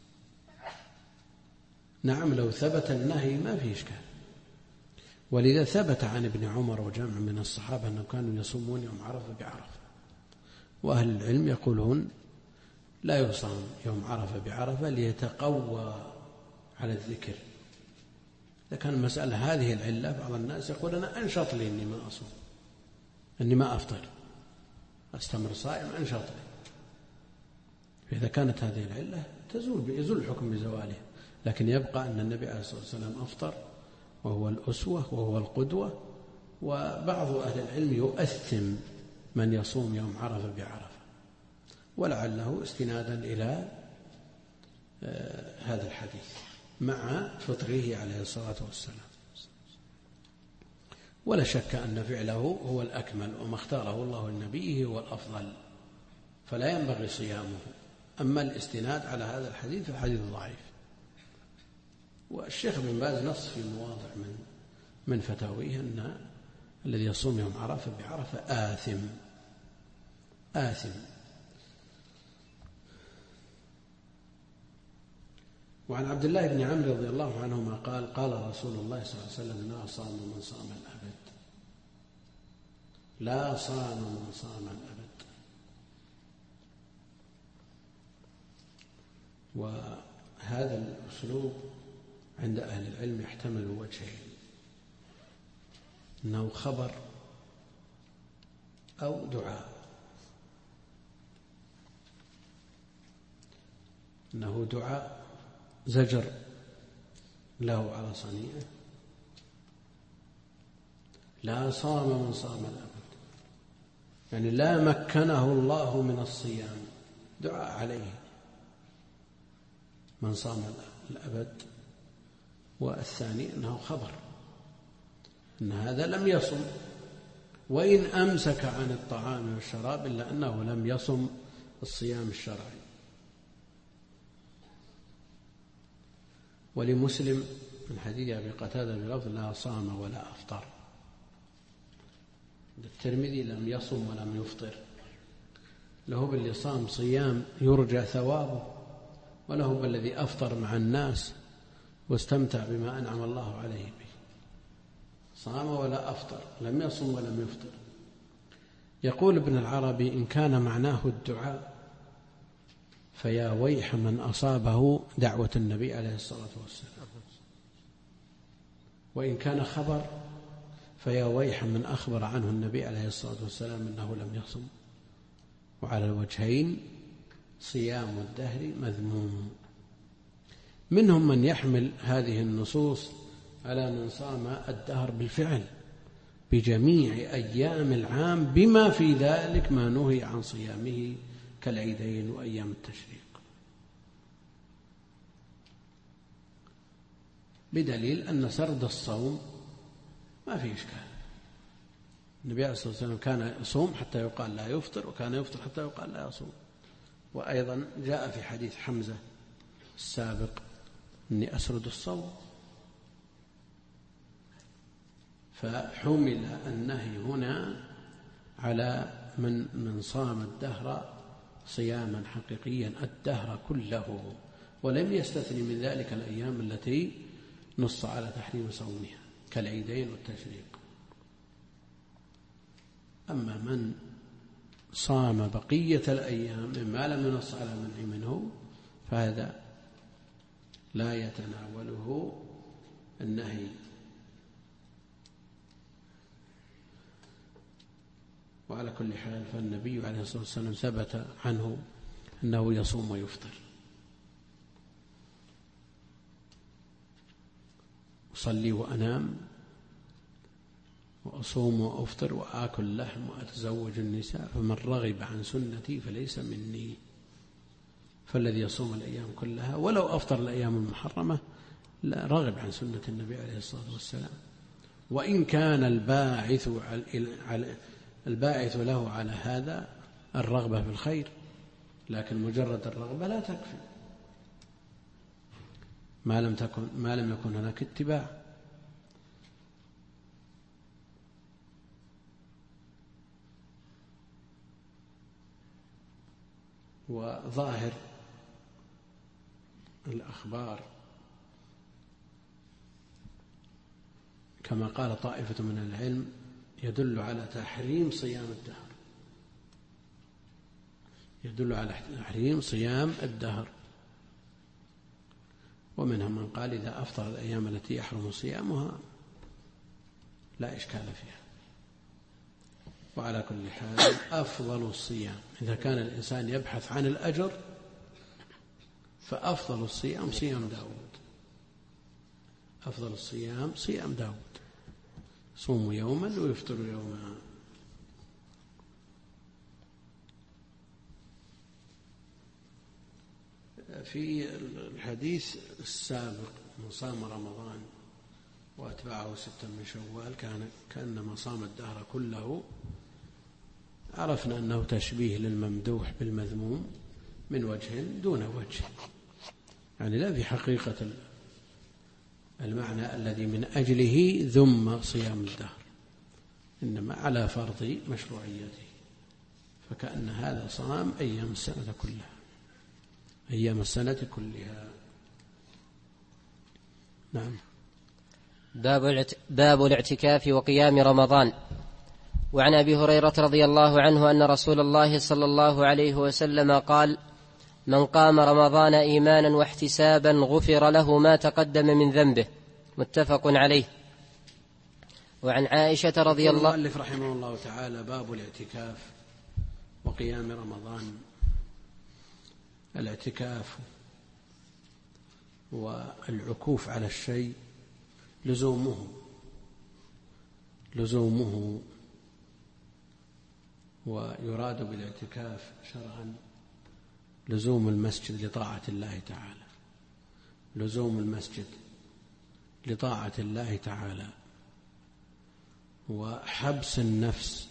نعم لو ثبت النهي ما فيه إشكال، ولذا ثبت عن ابن عمر وجمع من الصحابة أنهم كانوا يصومون يوم عرفة بعرفة، وأهل العلم يقولون لا يصام يوم عرفة بعرفة ليتقوى على الذكر. إذا كان المسألة هذه العلة، بعض الناس يقول أنا أنشط لي أني ما أصوم، أني ما أفطر، أستمر صائم أنشط لي. فإذا كانت هذه العلة يزول الحكم بزواله، لكن يبقى أن النبي عليه الصلاة والسلام أفطر وهو الأسوة وهو القدوة. وبعض أهل العلم يؤثم من يصوم يوم عرفة بعرفة، ولعله استنادا إلى هذا الحديث مع فطره عليه الصلاة والسلام. ولا شك أن فعله هو الأكمل، وما اختاره الله لنبيه هو الأفضل، فلا ينبغي صيامه. أما الاستناد على هذا الحديث فالحديث ضعيف. والشيخ بن باز نص في مواضع من فتاويه أن الذي يصوم يوم عرفة بعرفة آثم. وعن عبد الله بن عمرو رضي الله عنهما قال قال رسول الله صلى الله عليه وسلم لا صام من صام الأبد، لا صام من صام الأبد. وهذا الأسلوب عند أهل العلم يحتمل وجهين، أنه خبر أو دعاء. أنه دعاء زجر له على صنيعه، لا صام من صام الأبد، يعني لا مكنه الله من الصيام، دعاء عليه من صام الأبد. والثاني أنه خبر أن هذا لم يصم، وإن أمسك عن الطعام والشراب إلا أنه لم يصم الصيام الشرعي. ولمسلم من حديث أبي قتادة بلفظ لا صام ولا أفطر. الترمذي لم يصم ولم يفطر، له باللي صام صيام يرجى ثوابه، وله بالذي أفطر مع الناس واستمتع بما أنعم الله عليه به. صام ولا أفطر، لم يصم ولم يفطر. يقول ابن العربي إن كان معناه الدعاء فيا ويح من أصابه دعوة النبي عليه الصلاة والسلام، وإن كان خبر فيا ويح من أخبر عنه النبي عليه الصلاة والسلام أنه لم يصم. وعلى الوجهين صيام الدهر مذموم. منهم من يحمل هذه النصوص على من صام الدهر بالفعل بجميع أيام العام بما في ذلك ما نهي عن صيامه كالعيدين وأيام التشريق، بدليل أن سرد الصوم ما في إشكال. النبي عليه الصلاة والسلام كان يصوم حتى يقال لا يفطر، وكان يفطر حتى يقال لا يصوم. وأيضا جاء في حديث حمزة السابق إني أسرد الصوم، فحمل النهي هنا على من صام الدهر صياما حقيقيا الدهر كله، ولم يستثني من ذلك الأيام التي نص على تحريم صومها كالعيدين والتشريق. أما من صام بقية الأيام مما لم ينص على منع منه فهذا لا يتناوله النهي. وعلى كل حال فالنبي عليه الصلاة والسلام ثبت عنه أنه يصوم ويفطر. أصلي وأنام وأصوم وأفطر وآكل لحم وأتزوج النساء، فمن رغب عن سنتي فليس مني. فالذي يصوم الأيام كلها ولو أفطر الأيام المحرمة لا رغب عن سنة النبي عليه الصلاة والسلام، وإن كان الباعث له على هذا الرغبة في الخير، لكن مجرد الرغبة لا تكفي ما لم يكن هناك اتباع. وظاهر الأخبار كما قال طائفة من العلم يدل على تحريم صيام الدهر، يدل على تحريم صيام الدهر. ومنهم من قال إذا أفطر الأيام التي يحرم صيامها لا إشكال فيها. وعلى كل حال أفضل الصيام إذا كان الإنسان يبحث عن الأجر فأفضل الصيام صيام داود. أفضل الصيام صيام داود، صوم يوما ويفطر يوما. في الحديث السابق من صام رمضان وأتبعه 6 من شوال كأنما صام الدهر كله، عرفنا أنه تشبيه للممدوح بالمذموم من وجه دون وجه، يعني لا في حقيقة المعنى الذي من أجله ذم صيام الدهر، إنما على فرض مشروعيته، فكأن هذا صام أيام السنة كلها، أيام السنة كلها. نعم. باب الاعتكاف وقيام رمضان. وعن أبي هريرة رضي الله عنه أن رسول الله صلى الله عليه وسلم قال: من قام رمضان إيمانا واحتسابا غفر له ما تقدم من ذنبه. متفق عليه. وعن عائشة رضي الله عنها المؤلف رحمه الله تعالى: باب الاعتكاف وقيام رمضان. الاعتكاف والعكوف على الشيء لزومه، ويراد بالاعتكاف شرعا لزوم المسجد لطاعة الله تعالى، لزوم المسجد لطاعة الله تعالى، وحبس النفس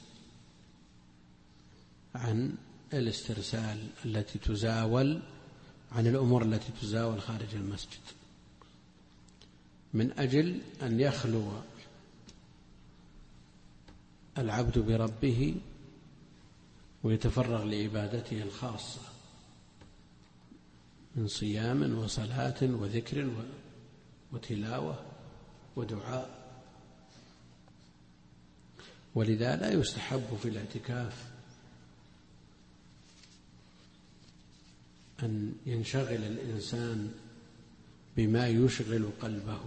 عن الاسترسال التي تزاول عن الأمور التي تزاول خارج المسجد، من أجل أن يخلو العبد بربه ويتفرغ لعبادته الخاصة من صيام وصلاة وذكر وتلاوة ودعاء. ولذا لا يستحب في الاعتكاف أن ينشغل الإنسان بما يشغل قلبه،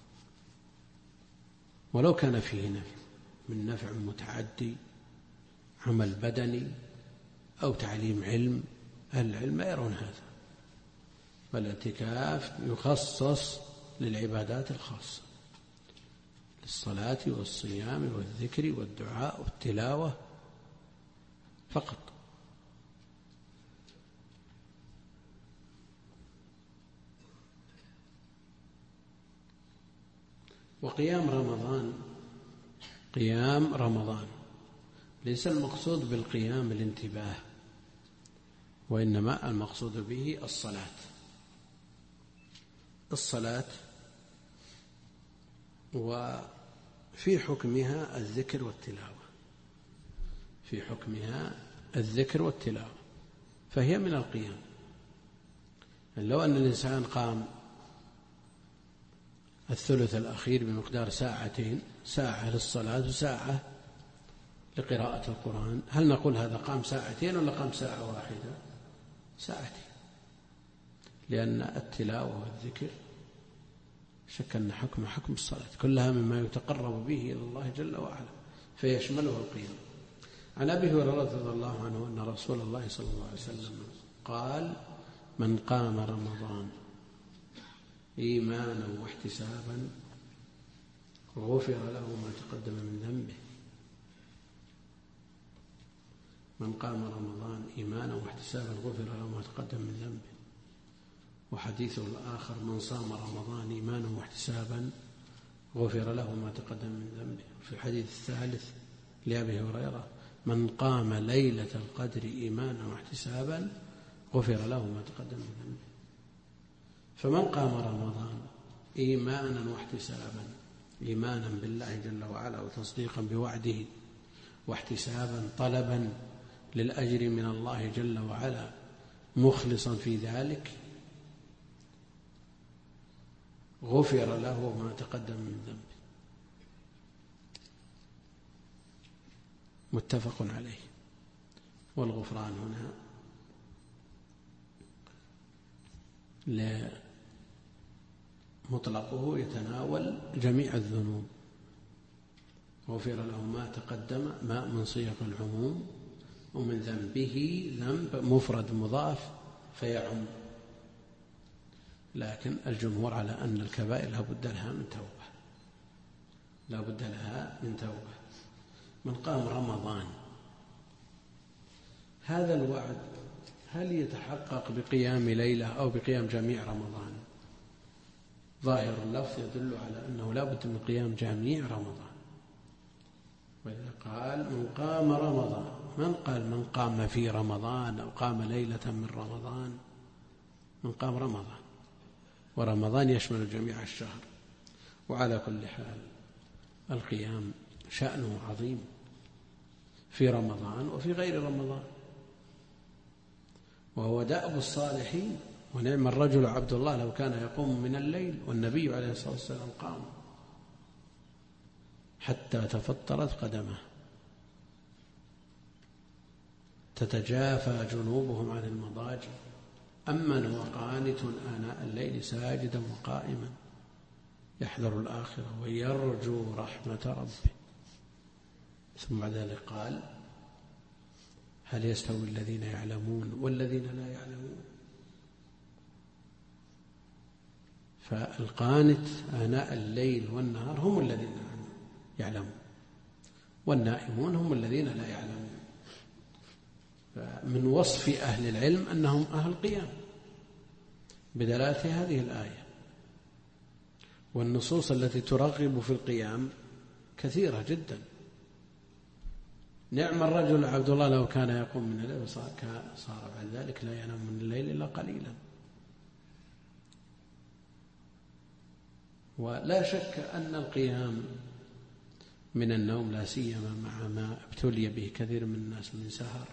ولو كان فيه نفع من نفع متعدي، عمل بدني أو تعليم علم. أهل العلم لا يرون هذا، فالاعتكاف يخصص للعبادات الخاصة، الصلاة والصيام والذكر والدعاء والتلاوة فقط. وقيام رمضان ليس المقصود بالقيام الانتباه، وإنما المقصود به الصلاة وفي حكمها الذكر والتلاوة، فهي من القيام. لو أن الإنسان قام الثلث الأخير بمقدار ساعتين، ساعة للصلاة وساعة لقراءة القرآن، هل نقول هذا قام ساعتين ولا قام ساعة واحدة؟ ساعتين، لأن التلاوة والذكر شك أن حكم الصلاة كلها مما يتقرب به إلى الله جل وعلا، فيشمله القيام. عن أبي هريرة رضي الله عنه أن رسول الله صلى الله عليه وسلم قال: من قام رمضان إيمانا واحتسابا غفر له ما تقدم من ذنبه. من قام رمضان إيمانا واحتسابا غفر له ما تقدم من ذنبه. وحديثه الآخر: من صام رمضان إيمانا واحتسابا غفر له ما تقدم من ذنبه. في الحديث الثالث لأبي هريرة: من قام ليلة القدر إيمانا واحتسابا غفر له ما تقدم من ذنبه. فمن قام رمضان إيمانا واحتسابا، إيمانا بالله جل وعلا وتصديقا بوعده، واحتسابا طلبا للأجر من الله جل وعلا مخلصا في ذلك، غفر له ما تقدم من ذنبه. متفق عليه. والغفران هنا مطلقه يتناول جميع الذنوب، غفر له ما تقدم، ما من صيغ العموم، ومن ذنبه ذنب مفرد مضاف فيعم. لكن الجمهور على أن الكبائر لا بد لها من توبة. من قام رمضان، هذا الوعد هل يتحقق بقيام ليلة أو بقيام جميع رمضان؟ ظاهر اللفظ يدل على أنه لا بد من قيام جميع رمضان. وإذا قال من قام رمضان، من قال من قام في رمضان أو قام ليلة من رمضان؟ من قام رمضان، ورمضان يشمل جميع الشهر. وعلى كل حال القيام شأنه عظيم في رمضان وفي غير رمضان، وهو دأب الصالحين. ونعم الرجل عبد الله لو كان يقوم من الليل، والنبي عليه الصلاة والسلام قام حتى تفطرت قدمه، تتجافى جنوبهم عن المضاجع، أمن هو قانت آناء الليل ساجدا وقائما يحذر الآخرة ويرجو رحمة ربه. ثم بعد ذلك قال: هل يستوي الذين يعلمون والذين لا يعلمون؟ فالقانت آناء الليل والنهار هم الذين يعلمون، والنائمون هم الذين لا يعلمون. فمن وصف أهل العلم أنهم أهل قيام بدلالة هذه الآية. والنصوص التي ترغب في القيام كثيرة جدا. نعم الرجل عبد الله لو كان يقوم من الليل صار بعد ذلك لا ينام من الليل إلا قليلا. ولا شك أن القيام من النوم، لا سيما مع ما ابتلي به كثير من الناس من سهر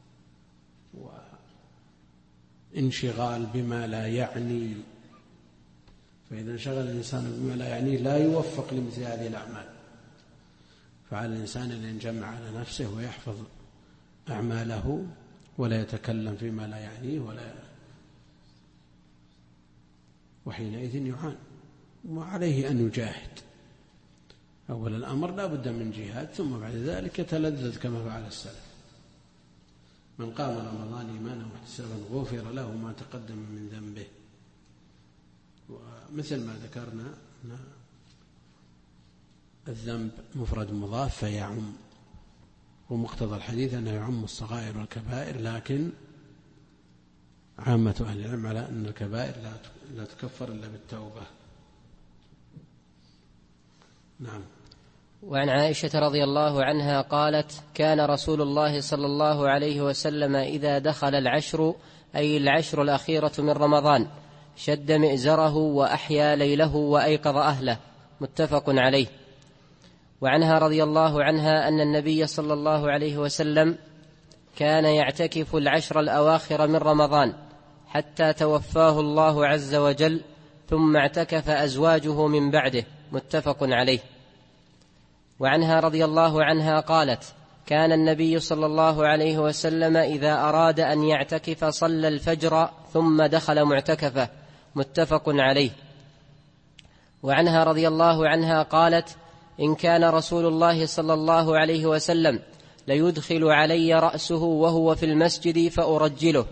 وانشغال بما لا يعني، فإذا انشغل الإنسان بما لا يعنيه لا يوفق لمثل هذه الأعمال. فعلى الإنسان أن ينجمع على نفسه ويحفظ أعماله ولا يتكلم فيما لا يعنيه وحينئذ يعان. وعليه أن يجاهد. أول الأمر لا بد من جهاد، ثم بعد ذلك يتلذذ كما فعل السلف. من قام رمضان إيمانا واحتسابا غفر له ما تقدم من ذنبه. ومثل ما ذكرنا الذنب مفرد مضاف فيعم، ومقتضى الحديث أنه يعم الصغائر والكبائر، لكن عامة أهل العلم على أن الكبائر لا تكفر إلا بالتوبة. نعم. وعن عائشة رضي الله عنها قالت: كان رسول الله صلى الله عليه وسلم إذا دخل العشر، أي العشر الأخيرة من رمضان، شد مئزره وأحيا ليله وأيقظ أهله. متفق عليه. وعنها رضي الله عنها أن النبي صلى الله عليه وسلم كان يعتكف العشر الأواخر من رمضان حتى توفاه الله عز وجل، ثم اعتكف أزواجه من بعده. متفق عليه. وعنها رضي الله عنها قالت: كان النبي صلى الله عليه وسلم إذا أراد أن يعتكف صلى الفجر ثم دخل معتكفه. متفق عليه. وعنها رضي الله عنها قالت: إن كان رسول الله صلى الله عليه وسلم ليدخل علي رأسه وهو في المسجد فأرجله.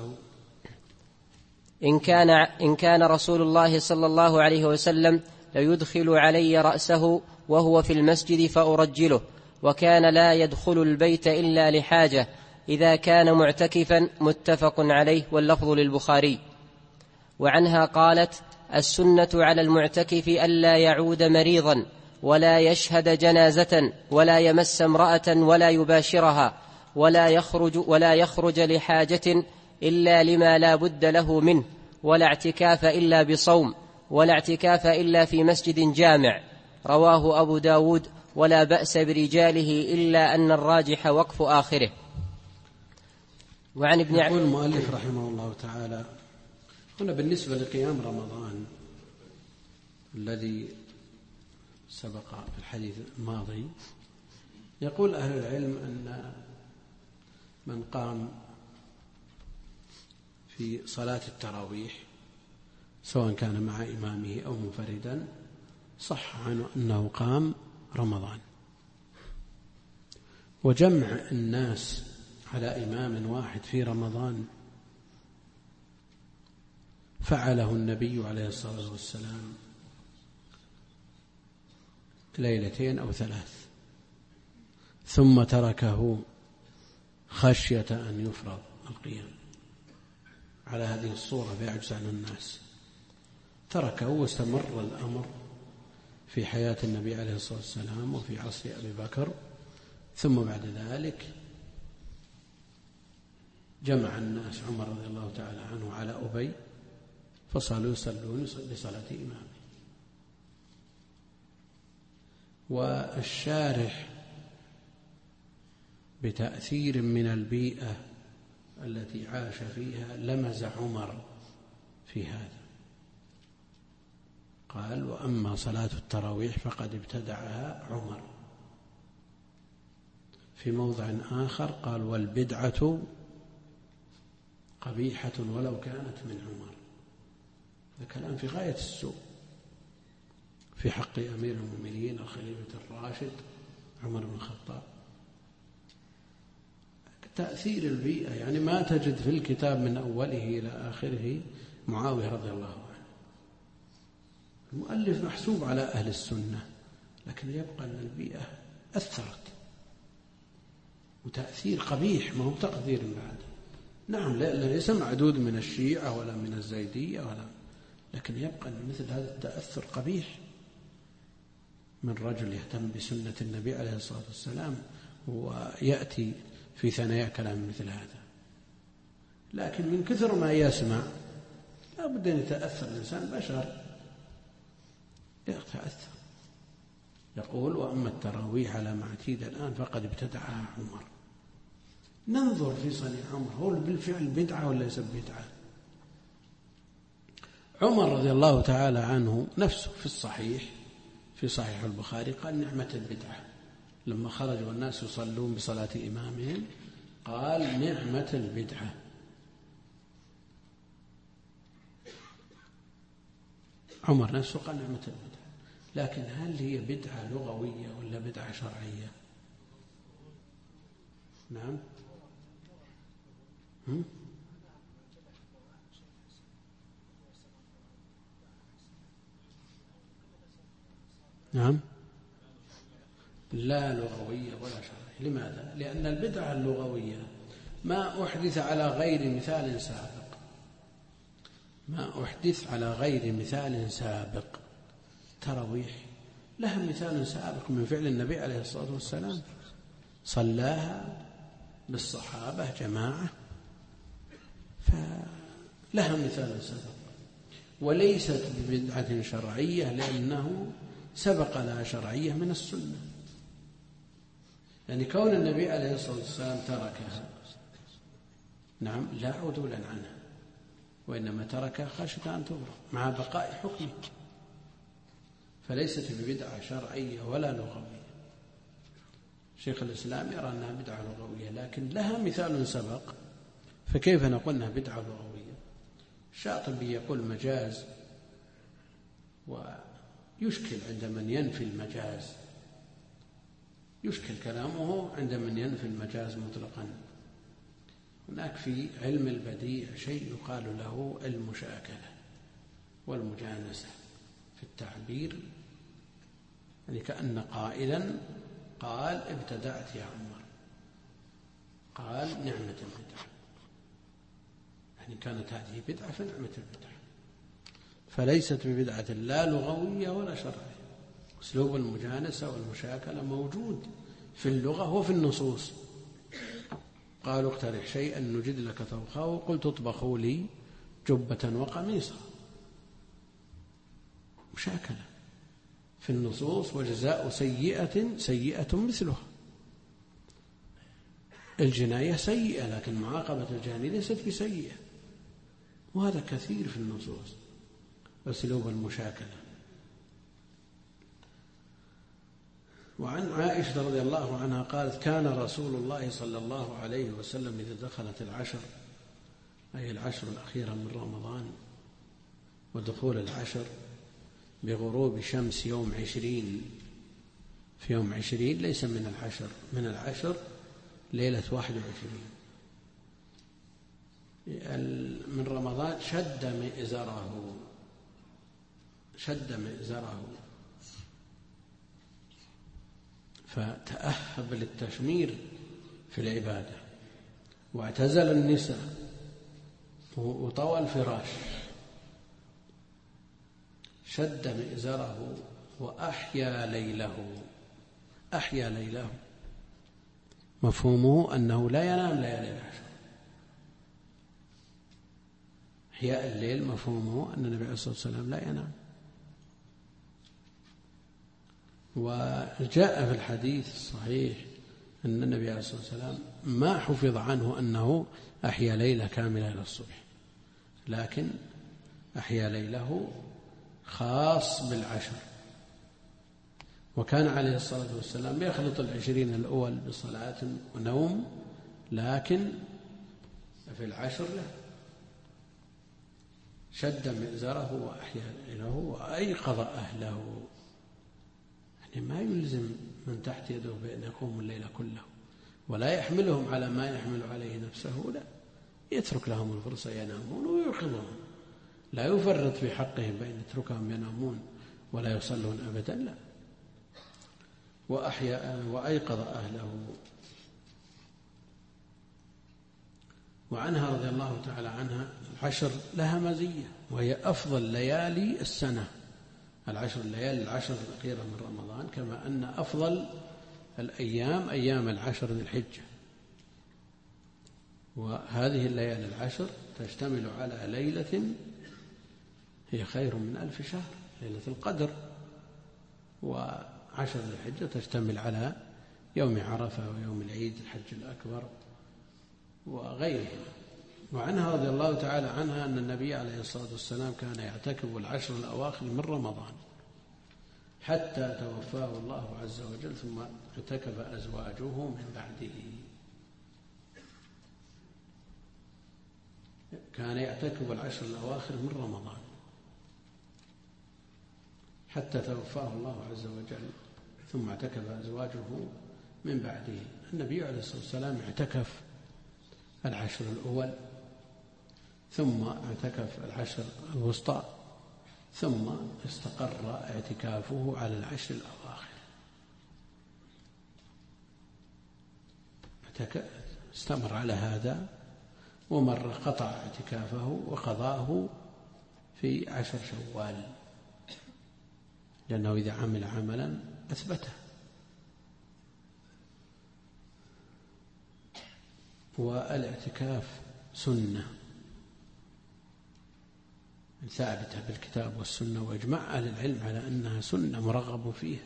إن كان رسول الله صلى الله عليه وسلم ليدخل علي رأسه وهو في المسجد فأرجله، وكان لا يدخل البيت إلا لحاجة إذا كان معتكفا. متفق عليه، واللفظ للبخاري. وعنها قالت: السنة على المعتكف ألا يعود مريضا، ولا يشهد جنازة، ولا يمس امرأة، ولا يباشرها، ولا يخرج لحاجة إلا لما لا بد له منه، ولا اعتكاف إلا بصوم، ولا اعتكاف إلا في مسجد جامع. رواه أبو داود، ولا بأس برجاله إلا أن الراجح وقف آخره. وعن ابن يقول المؤلف رحمه الله تعالى: هنا بالنسبة لقيام رمضان الذي سبق في الحديث الماضي، يقول أهل العلم أن من قام في صلاة التراويح سواء كان مع إمامه أو منفردا صح عنه أنه قام رمضان. وجمع الناس على إمام واحد في رمضان فعله النبي عليه الصلاة والسلام ليلتين أو 3، ثم تركه خشية أن يفرض القيام على هذه الصورة فيعجز عن الناس. تركه واستمر الأمر في حياة النبي عليه الصلاة والسلام وفي عصر أبي بكر، ثم بعد ذلك جمع الناس عمر رضي الله تعالى عنه على أبي فصلوا يصلون بصلاة إمامه. والشارح بتأثير من البيئة التي عاش فيها لمز عمر في هذا، قال: وأما صلاة التراويح فقد ابتدعها عمر. في موضع آخر قال: والبدعة قبيحة ولو كانت من عمر. هذا كلام في غاية السوء في حق أمير المؤمنين الخليفة الراشد عمر بن الخطاب. تأثير البيئة، يعني ما تجد في الكتاب من أوله إلى آخره معاوية رضي الله عنه. المؤلف محسوب على أهل السنة، لكن يبقى أن البيئة أثرت، وتأثير قبيح ما هو تقدير بعد. نعم ليس معدود من الشيعة ولا من الزيدية لكن يبقى أن مثل هذا التأثر قبيح من رجل يهتم بسنة النبي عليه الصلاة والسلام ويأتي في ثنايا كلام مثل هذا. لكن من كثر ما يسمع لا بد أن يتأثر الإنسان، بشر يتأثر. يقول: وأما التراويح على ما اعتيد الآن فقد ابتدعها عمر. ننظر في صنيع عمر، هو بالفعل بدعة ولا ليس بدعة؟ عمر رضي الله تعالى عنه نفسه في صحيح البخاري قال: نعمة البدعة. لما خرج والناس يصلون بصلاة إمامهم قال: نعمة البدعة. عمر نفسه قال نعمة البدعة. لكن هل هي بدعة لغوية ولا بدعة شرعية؟ نعم. نعم. لا لغوية ولا شرعية. لماذا؟ لأن البدعة اللغوية ما أحدث على غير مثال سابق، ما أحدث على غير مثال سابق. تراويح لها مثال سابق من فعل النبي عليه الصلاة والسلام، صلاها بالصحابة جماعة، فلها مثال سابق، وليست ببدعة شرعية لأنه سبق لها شرعية من السنة. يعني كون النبي عليه الصلاة والسلام تركها نعم لا عدولا عنها، وإنما تركها خشية أن تبرأ مع بقاء حكمه، فليست ببدعة شرعية ولا لغوية. شيخ الإسلام يرى أنها بدعة لغوية لكن لها مثال سبق، فكيف نقول أنها بدعة لغوية؟ الشاطبي يقول مجاز، ويشكل عند من ينفي المجاز، يشكل كلامه عند من ينفي المجاز مطلقا. هناك في علم البديع شيء يقال له المشاكلة والمجانسة في التعبير، يعني كأن قائلا قال ابتدعت يا عمر، قال نعمة البدعة، يعني كانت هذه بدعة فنعمة البدعة، فليست ببدعة لا لغوية ولا شرعية. أسلوب المجانسة والمشاكلة موجود في اللغة وفي النصوص. قالوا اقترح شيئا نجد لك طبخه، قلت اطبخوا لي جبة وقميصا. مشاكلة في النصوص، وجزاء سيئة سيئة مثلها. الجناية سيئة لكن معاقبة الجاني ليست بسيئة، وهذا كثير في النصوص. أسلوب المشاكلة. وعن عائشة رضي الله عنها قالت كان رسول الله صلى الله عليه وسلم إذا دخلت العشر، أي العشر الأخيرة من رمضان، ودخول العشر بغروب شمس يوم 20، في يوم 20 ليس من العشر، من العشر ليلة 21 من رمضان، شد مئزره فتأهب للتشمير في العبادة، واعتزل النساء وطوى الفراش، شد مئزره وأحيا ليله. أحيا ليله مفهومه أنه لا ينام ليالي العشر. إحياء الليل مفهومه أن النبي عليه الصلاة والسلام لا ينام. وجاء في الحديث الصحيح أن النبي عليه الصلاة والسلام ما حفظ عنه أنه أحيا ليلة كاملة إلى الصبح، لكن أحيا ليله خاص بالعشر. وكان عليه الصلاة والسلام يخلط 20 الأول بصلاة ونوم، لكن في العشر له شد مئزره وأحيا ليله وأيقظ أهله. يعني ما يلزم من تحت يده بأن يقوم الليل كله، ولا يحملهم على ما يحمل عليه نفسه، لا، يترك لهم الفرصة ينامون ويوقظهم، لا يفرط في حقهم بأن يتركهم ينامون ولا يصلون أبدا، لا. وأيقظ أهله. وعنها رضي الله تعالى عنها العشر لها مزية، وهي أفضل ليالي السنة. العشر الليالي العشر الأخيرة من رمضان، كما أن أفضل الأيام أيام العشر من الحجة. وهذه الليالي العشر تشتمل على ليلة هي خير من 1000 شهر، ليلة القدر. وعشر الحجة تشتمل على يوم عرفة ويوم العيد الحج الأكبر وغيرها. وعنها رضي الله تعالى عنها أن النبي عليه الصلاة والسلام كان يعتكف العشر الأواخر من رمضان حتى توفاه الله عز وجل، ثم اعتكف أزواجه من بعده. كان يعتكف العشر الأواخر من رمضان حتى توفاه الله عز وجل، ثم اعتكف أزواجه من بعده. النبي عليه الصلاة والسلام اعتكف العشر الأول، ثم اعتكف العشر الوسطى، ثم استقر اعتكافه على العشر الأواخر. استمر على هذا، ومر قطع اعتكافه وقضاه في 10 شوال، لأنه إذا عمل عملا أثبته. والاعتكاف سنة ثابتة بالكتاب والسنة، وإجماع أهل العلم على أنها سنة مرغب فيها،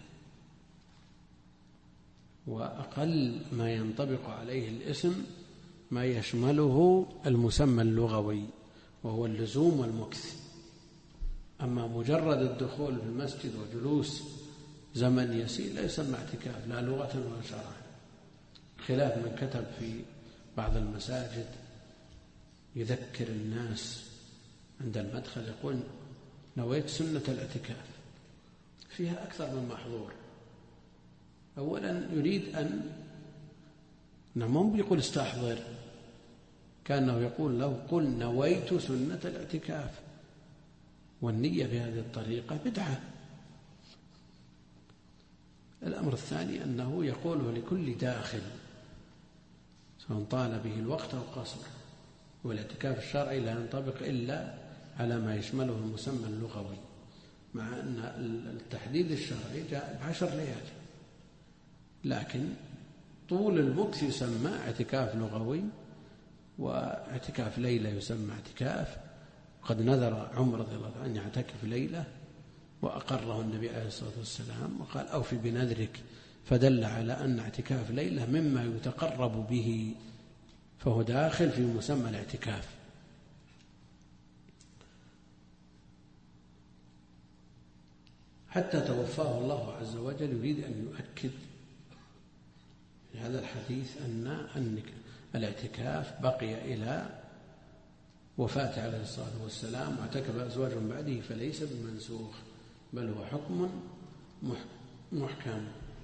وأقل ما ينطبق عليه الاسم ما يشمله المسمى اللغوي، وهو اللزوم والمكث. أما مجرد الدخول في المسجد وجلوس زمن يسير لا يسمى اعتكاف، لا لغة ولا شرعا، خلاف من كتب في بعض المساجد يذكر الناس عند المدخل يقول نويت سنة الاعتكاف، فيها أكثر من محظور. أولا يريد أن نعم يقول استحضر، كأنه يقول لو قل نويت سنة الاعتكاف، والنية بهذه الطريقة بدعة. الأمر الثاني أنه يقوله لكل داخل سواء طال به الوقت أو قصر، والاعتكاف الشرعي لا ينطبق إلا على ما يشمله المسمى اللغوي، مع أن التحديد الشرعي جاء ب10 ليالي، لكن طول المكث يسمى اعتكاف لغوي، واعتكاف ليلة يسمى اعتكاف. قد نذر عمر رضي الله عنه أن يعتكف ليلة وأقره النبي عليه الصلاة والسلام وقال أوفي بنذرك، فدل على أن اعتكاف ليلة مما يتقرب به، فهو داخل في مسمى الاعتكاف. حتى توفاه الله عز وجل يريد أن يؤكد في هذا الحديث أن الاعتكاف بقي إلى وفاته عليه الصلاة والسلام، واعتكف أزواج من بعده، فليس بمنسوخ بل هو حكم محكم.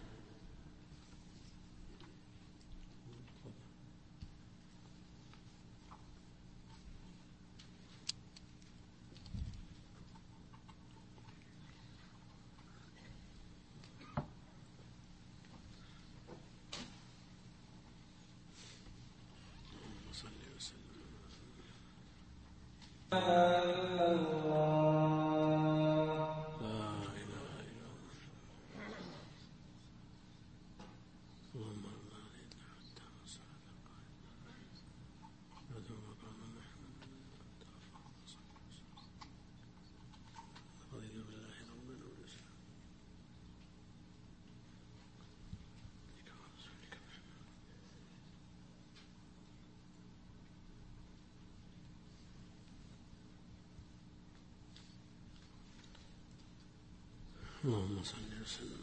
اللهم صل وسلم.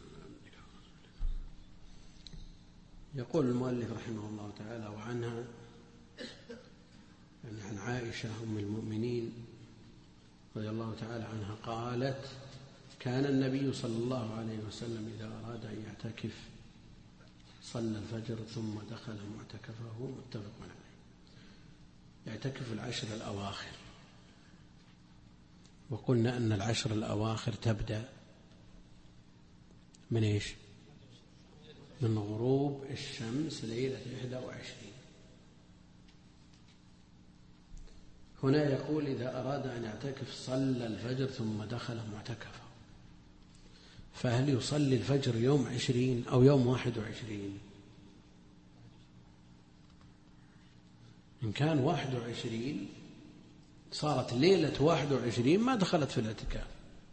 يقول المؤلف رحمه الله تعالى وعنها، يعني عن عائشة أم المؤمنين رضي الله تعالى عنها قالت: كان النبي صلى الله عليه وسلم إذا أراد أن يعتكف صلى الفجر ثم دخل معتكفه. متفق عليه. يعتكف 10 الأواخر، وقلنا أن 10 الأواخر تبدأ من إيش؟ من غروب الشمس ليلة 21. هنا يقول إذا أراد أن يعتكف صلى الفجر ثم دخل معتكفه، فهل يصلي الفجر يوم 20 أو يوم 21؟ إن كان 21 صارت ليلة 21 ما دخلت في الاعتكاف.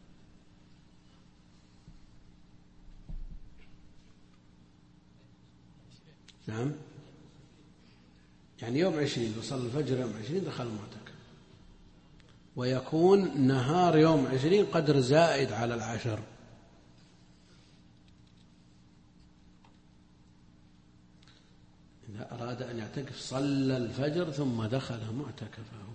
نعم، يعني يوم 20 وصل الفجر يوم 20 دخل المعتكف، ويكون نهار يوم 20 قدر زائد على 10. إذا أراد أن يعتكف صلى الفجر ثم دخل معتكفه.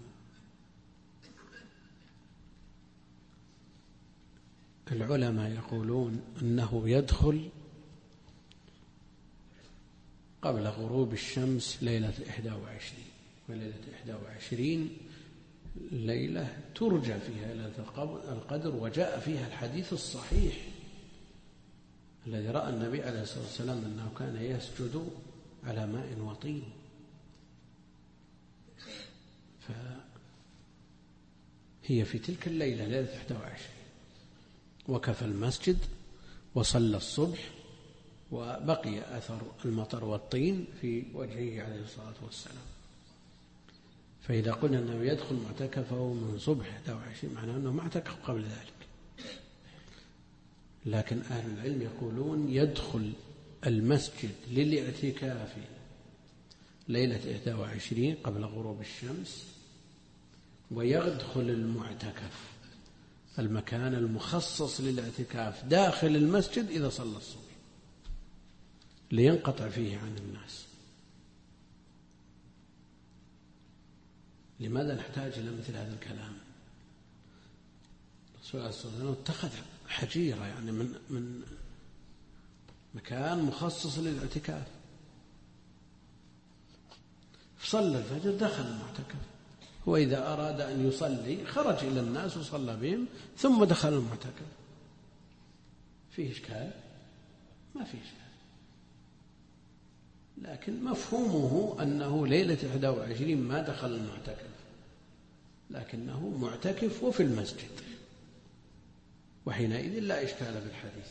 العلماء يقولون أنه يدخل قبل غروب الشمس ليلة 21، وليلة 21 ليلة ترجى فيها ليلة القدر، وجاء فيها الحديث الصحيح الذي رأى النبي عليه الصلاة والسلام أنه كان يسجد على ماء وطين. فهي في تلك الليلة ليلة 21 وكفى المسجد وصلى الصبح وبقي أثر المطر والطين في وجهه عليه الصلاة والسلام. فإذا قلنا أنه يدخل معتكفه من صبح 21 معناه أنه ما اعتكف قبل ذلك. لكن أهل العلم يقولون يدخل المسجد للاعتكاف ليلة 21 قبل غروب الشمس، ويدخل المعتكف المكان المخصص للاعتكاف داخل المسجد إذا صلى الصبح لينقطع فيه عن الناس. لماذا نحتاج إلى مثل هذا الكلام؟ الرسول عليه الصلاة والسلام اتخذ حجيرة يعني من مكان مخصص للاعتكاف، فصلى الفجر دخل المعتكف، وإذا أراد أن يصلي خرج إلى الناس وصلى بهم ثم دخل المعتكف. فيه إشكال؟ ما فيه إشكال، لكن مفهومه أنه ليلة 21 ما دخل المعتكف، لكنه معتكف وفي المسجد، وحينئذ لا إشكال بالحديث.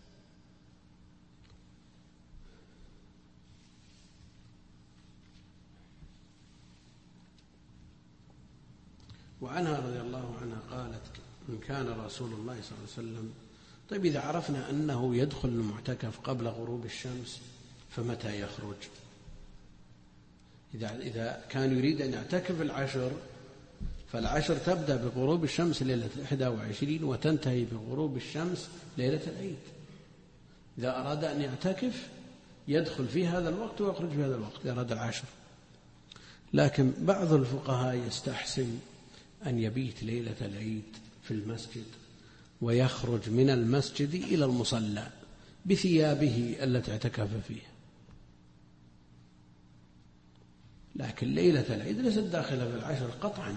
وعنها رضي الله عنها قالت إن كان رسول الله صلى الله عليه وسلم. طيب إذا عرفنا أنه يدخل المعتكف قبل غروب الشمس فمتى يخرج؟ إذا كان يريد أن يعتكف العشر فالعشر تبدأ بغروب الشمس ليلة 21 وتنتهي بغروب الشمس ليلة العيد. إذا أراد أن يعتكف يدخل في هذا الوقت ويخرج في هذا الوقت إذا أراد العشر. لكن بعض الفقهاء يستحسن أن يبيت ليلة العيد في المسجد ويخرج من المسجد إلى المصلى بثيابه التي اعتكف فيها. لكن ليلة العيد ليست داخلة في العشر قطعا،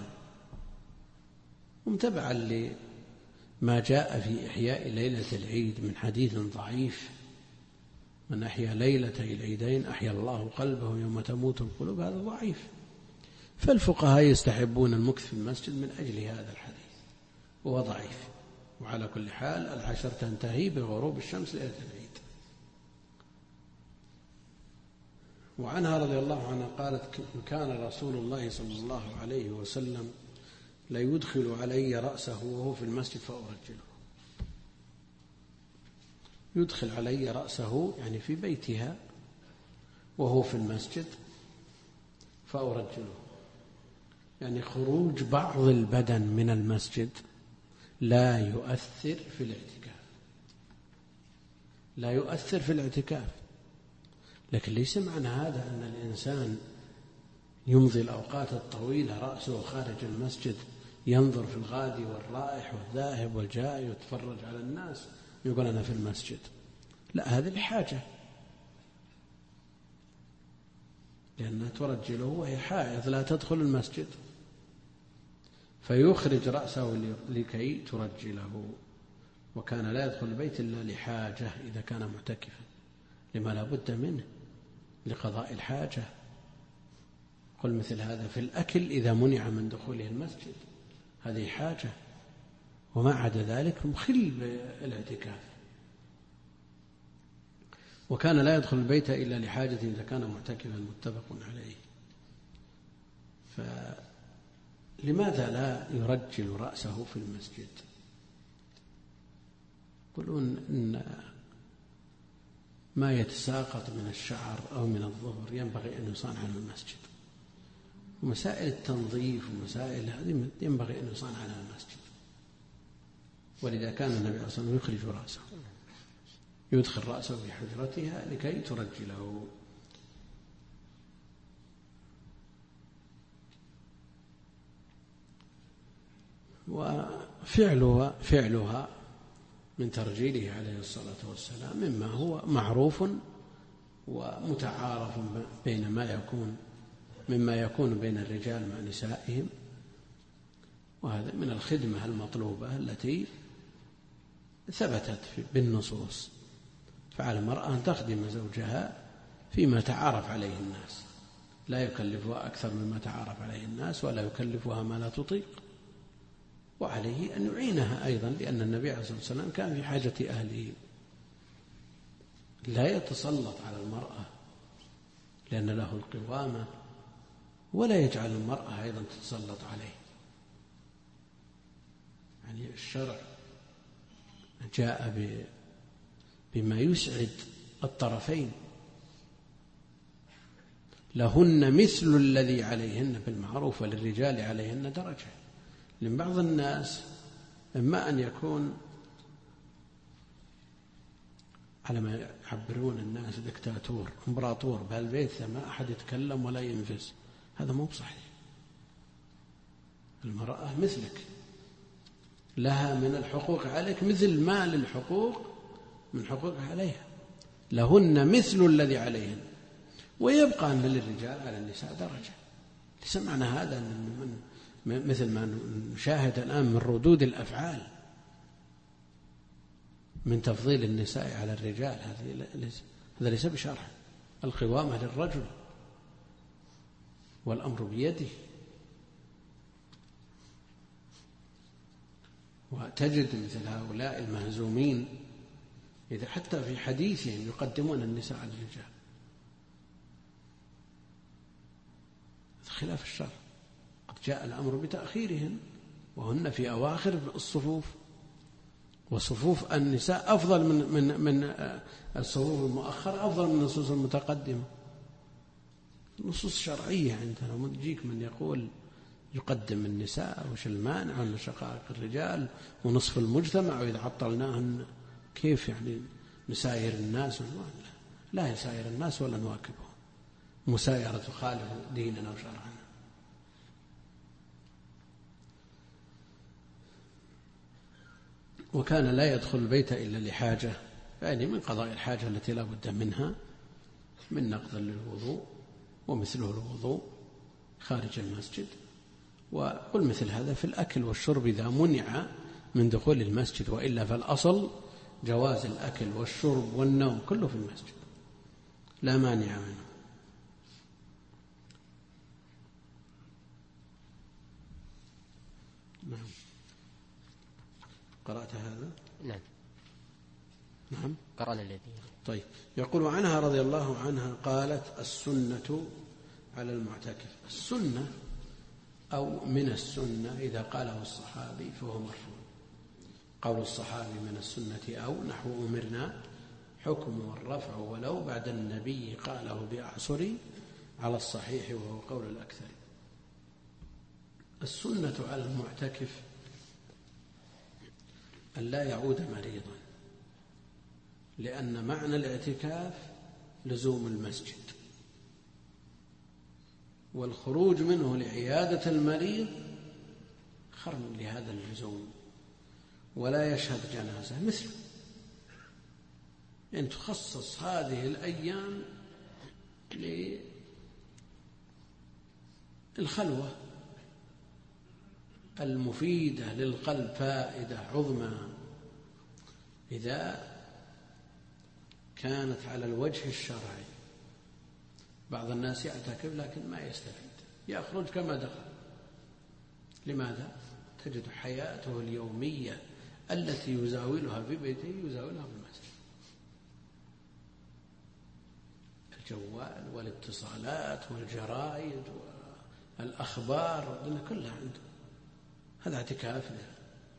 ومتبعا لما جاء في إحياء ليلة العيد من حديث ضعيف: من أحيا ليلتي العيدين أحيا الله قلبه يوم تموت القلوب. هذا ضعيف، فالفقهاء يستحبون المكث في المسجد من أجل هذا الحديث، وهو ضعيف. وعلى كل حال العشر تنتهي بغروب الشمس ليلة العيد. وعنها رضي الله عنها قالت كان رسول الله صلى الله عليه وسلم لا يدخل علي رأسه وهو في المسجد فأرجله. يدخل علي رأسه يعني في بيتها وهو في المسجد فأرجله، يعني خروج بعض البدن من المسجد لا يؤثر في الاعتكاف، لا يؤثر في الاعتكاف. لكن ليس معنى هذا أن الإنسان يمضي الأوقات الطويلة رأسه خارج المسجد ينظر في الغادي والرائح والذاهب والجاء ويتفرج على الناس يقول أنا في المسجد. لا، هذه الحاجة، لأنها ترجله وهي حائض لا تدخل المسجد، فيخرج رأسه لكي ترجله. وكان لا يدخل البيت إلا لحاجة إذا كان معتكفا، لما لا بد منه لقضاء الحاجة. قل مثل هذا في الأكل إذا منع من دخوله المسجد، هذه حاجة، وما عدا ذلك مخل بالاعتكاف. وكان لا يدخل البيت إلا لحاجة إذا كان معتكفا، متفق عليه. فلماذا لا يرجل رأسه في المسجد؟ يقولون إن ما يتساقط من الشعر أو من الظهر ينبغي أن يصان على المسجد، ومسائل التنظيف ومسائل هذه ينبغي أن يصان على المسجد. ولذا كان النبي صلى الله عليه وسلم يخرج رأسه، يدخل رأسه في حجرتها لكي ترجله. وفعلها من ترجيله عليه الصلاة والسلام مما هو معروف ومتعارف بين مما يكون بين الرجال مع نسائهم، وهذا من الخدمة المطلوبة التي ثبتت بالنصوص. فعلى المرأة أن تخدم زوجها فيما تعارف عليه الناس، لا يكلفها أكثر مما تعارف عليه الناس، ولا يكلفها ما لا تطيق، وعليه أن يعينها أيضا، لأن النبي عليه الصلاة والسلام كان في حاجة أهله. لا يتسلط على المرأة لأن له القوامة، ولا يجعل المرأة أيضا تتسلط عليه. يعني الشرع جاء بما يسعد الطرفين. لهن مثل الذي عليهن بالمعروف وللرجال عليهن درجة. لأن بعض الناس إما أن يكون على ما يعبرون الناس دكتاتور، امبراطور بهالبيت، ما أحد يتكلم ولا ينفذ. هذا مو بصحيح. المرأة مثلك، لها من الحقوق عليك مثل ما للحقوق من حقوقها عليها. لهن مثل الذي عليهن، ويبقى أن للرجال على النساء درجة. ليس معنى هذا أن مثل ما نشاهد الآن من ردود الأفعال من تفضيل النساء على الرجال، هذا ليس بشرع. القوامة للرجل والأمر بيده. وتجد مثل هؤلاء المهزومين إذا حتى في حديثهم يقدمون النساء على الرجال، خلاف الشرع. قد جاء الأمر بتأخيرهن وهن في أواخر الصفوف، وصفوف النساء أفضل من الصفوف المؤخرة، أفضل من النصوص المتقدمة. نصوص شرعية عندنا. يجيك من يقول يقدم النساء، وش المانع وأن شقائق الرجال ونصف المجتمع، وإذا عطلناهن كيف يعني نساير الناس؟ لا يساير الناس ولا نواكبهم. مسايرة تخالف ديننا وشرعنا. وكان لا يدخل البيت إلا لحاجة، يعني من قضاء الحاجة التي لا بد منها، من نقض للوضوء ومثله الوضوء خارج المسجد. وقل مثل هذا في الأكل والشرب إذا منع من دخول المسجد، وإلا فالأصل جواز الأكل والشرب والنوم كله في المسجد، لا مانع منه. نعم. قرأت هذا؟ نعم. نعم قرأنا الذي. طيب. يقول عنها رضي الله عنها قالت: السنة على المعتكف. السنة أو من السنة إذا قاله الصحابي فهو مرفوع. قول الصحابي من السنة أو نحو أمرنا حكم الرفع ولو بعد النبي قاله بأعصر على الصحيح وهو قول الأكثر. السنة على المعتكف أن لا يعود مريضا، لأن معنى الاعتكاف لزوم المسجد، والخروج منه لعيادة المريض خرم لهذا اللزوم، ولا يشهد جنازة مثله. يعني تخصص هذه الأيام للخلوة المفيدة للقلب، فائدة عظمى إذا كانت على الوجه الشرعي. بعض الناس يعتكف لكن ما يستفيد، يخرج كما دخل. لماذا؟ تجد حياته اليومية التي يزاولها في بيته يزاولها في المسجد. الجوال والاتصالات والجرائد والأخبار كلها عنده. هذا اعتكاف له،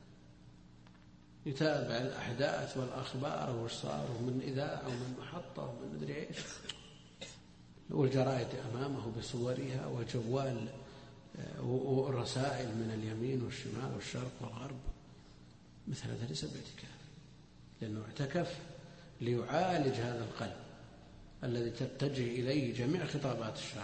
يتابع الأحداث والأخبار وش صار من إذاعة ومن محطة ومن مدري إيش، والجرائد أمامه بصورها، وجوال ورسائل من اليمين والشمال والشرق والغرب. مثل هذا ليس باعتكاف، لأنه اعتكف ليعالج هذا القلب الذي تتجه إليه جميع خطابات الشرع.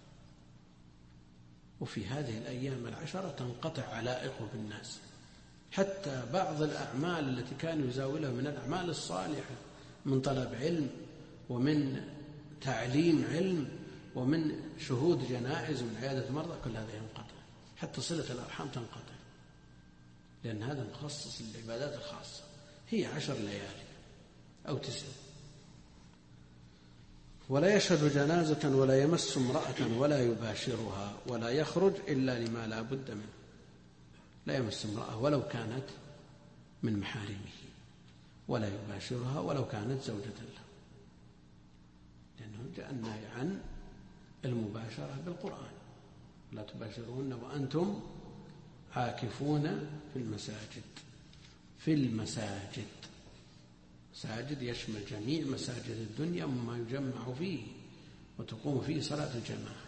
وفي هذه الأيام العشرة تنقطع علائقه بالناس، حتى بعض الأعمال التي كان يزاولها من الأعمال الصالحة من طلب علم ومن تعليم علم ومن شهود جنائز ومن عيادة مرضى، كل هذا ينقطع، حتى صلة الأرحام تنقطع، لأن هذا مخصص للعبادات الخاصة. هي 10 ليالي أو 9. ولا يشهد جنازة ولا يمس امرأة ولا يباشرها ولا يخرج إلا لما لا بد منه. لا يمس امرأة ولو كانت من محارمه، ولا يباشرها ولو كانت زوجة له، لأنه جاء النهي عن المباشرة بالقرآن: لا تباشرون وأنتم عاكفون في المساجد. في المساجد، مساجد يشمل جميع مساجد الدنيا وما يجمع فيه وتقوم فيه صلاة الجماعة.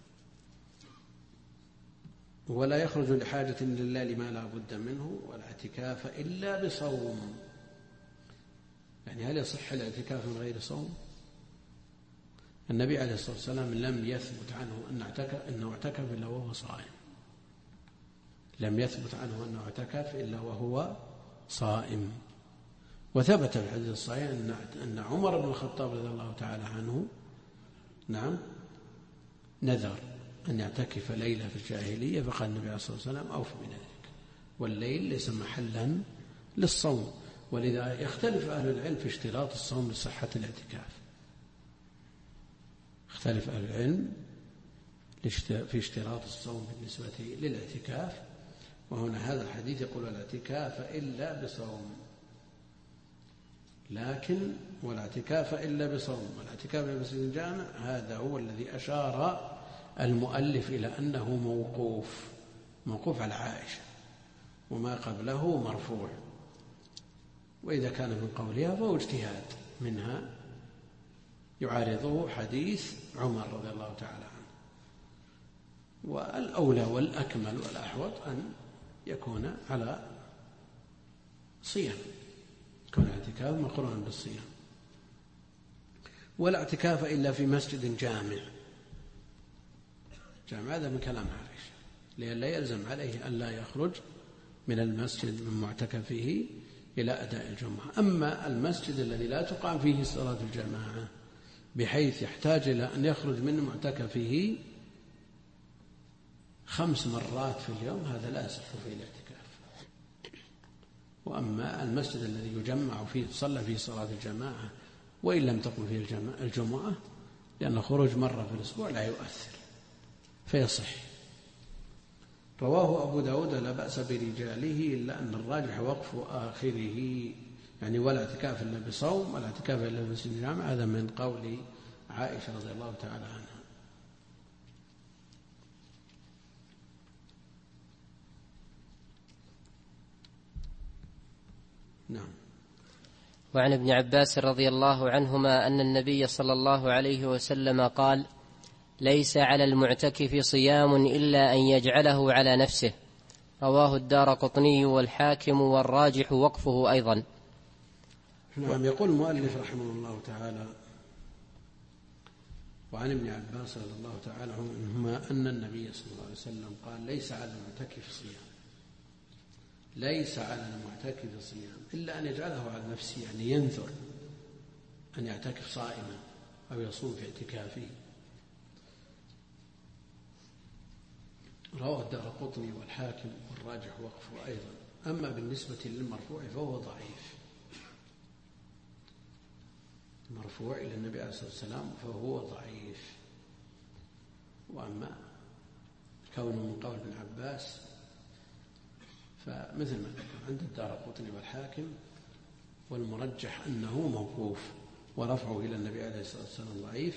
ولا يخرج لحاجة لله لما لا بد منه، ولا اعتكاف إلا بصوم. يعني هل يصح الاعتكاف من غير صوم؟ النبي عليه الصلاة والسلام لم يثبت عنه أنه اعتكف إلا وهو صائم. لم يثبت عنه أنه اعتكف إلا وهو صائم. وثبت في الحديث الصحيح أن عمر بن الخطاب رضي الله تعالى عنه نذر أن يعتكف ليلة في الجاهلية، فقال النبي عليه الصلاة والسلام: أوف بذلك، والليل ليس محلا للصوم. ولذا يختلف أهل العلم في اشتراط الصوم لصحة الاعتكاف. اختلف أهل العلم في اشتراط الصوم بالنسبة للاعتكاف. وهنا هذا الحديث يقول: الاعتكاف إلا بصوم. لكن والاعتكاف إلا بصوم والاعتكاف في مسجد الجامع، هذا هو الذي أشار المؤلف إلى أنه موقوف على عائشة، وما قبله مرفوع. وإذا كان من قولها فهو اجتهاد منها يعارضه حديث عمر رضي الله تعالى عنه. والأولى والأكمل والأحوط أن يكون على صيام، يكون الاعتكاف مقرونا بالصيام. ولا اعتكاف إلا في مسجد جامع. هذا من كلام عائشة، لئلا يلزم عليه أن لا يخرج من المسجد من معتكفه إلى أداء الجمعة. أما المسجد الذي لا تقام فيه صلاة الجماعة بحيث يحتاج إلى أن يخرج من معتكفه 5 مرات في اليوم، هذا لا يصح فيه الاعتكاف. وأما المسجد الذي يجمع فيه تصلى فيه صلاة الجماعة وإن لم تقم فيه الجمعة، لأن خروج مرة في الأسبوع لا يؤثر فيصح. رواه أبو داود لا بأس برجاله، إلا أن الراجح وقف آخره، يعني ولا اعتكاف إلا بصوم ولا اعتكاف إلا في مسجد الجامع. هذا من قول عائشة رضي الله تعالى عنها. نعم. وعن ابن عباس رضي الله عنهما أن النبي صلى الله عليه وسلم قال: ليس على المعتكف صيام إلا أن يجعله على نفسه. رواه الدارقطني والحاكم، والراجح وقفه أيضا. نعم. يقول المؤلف رحمه الله تعالى: وعن ابن عباس رضي الله تعالى عنهما أن النبي صلى الله عليه وسلم قال: ليس على المعتكف صيام. ليس على المعتكف صيام إلا أن يجعله على نفسه، يعني ينذر أن يعتكف صائما أو يصوم في اعتكافه. رواه الدارقطني والحاكم، والراجح وقفه أيضا. أما بالنسبة للمرفوع فهو ضعيف. المرفوع إلى النبي عليه الصلاة والسلام فهو ضعيف. وأما كونه من قول ابن عباس فمثل ما ذكر عند الدارقطني والحاكم، والمرجح أنه موقوف، ورفعه إلى النبي عليه الصلاة والسلام ضعيف.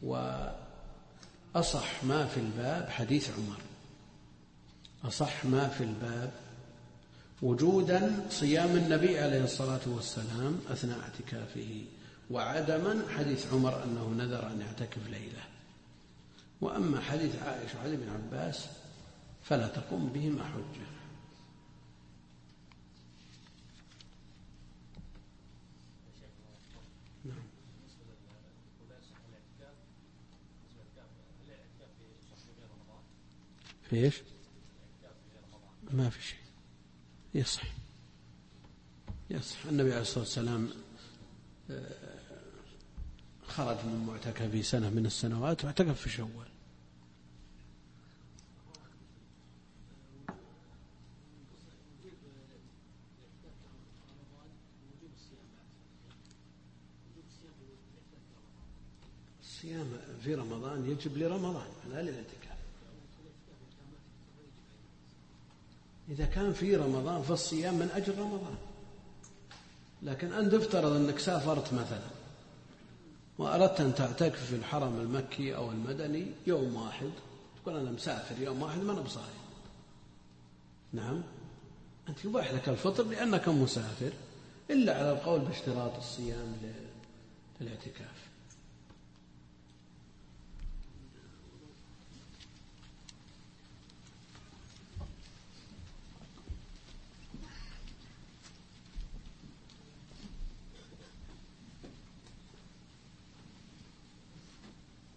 وأصح ما في الباب حديث عمر، أصح ما في الباب وجودا صيام النبي عليه الصلاة والسلام أثناء اعتكافه، وعدما حديث عمر أنه نذر أن يعتكف ليلة. وأما حديث عائشة وحديث ابن عباس فلا تقوم بهما حجة. نعم. في إيش؟ ما في شيء. يصح النبي عليه الصلاة والسلام خرج من معتكف سنة من السنوات واعتكف في شوال. الصيام في رمضان يجب لرمضان لا للاعتكاف. إذا كان في رمضان فالصيام من أجل رمضان. لكن أن تفترض أنك سافرت مثلا وأردت أن تعتكف في الحرم المكي أو المدني يوم واحد، تقول أنا مسافر يوم واحد ما أنا بصايم. نعم، أنت يباح لك الفطر لأنك مسافر، إلا على القول باشتراط الصيام للاعتكاف.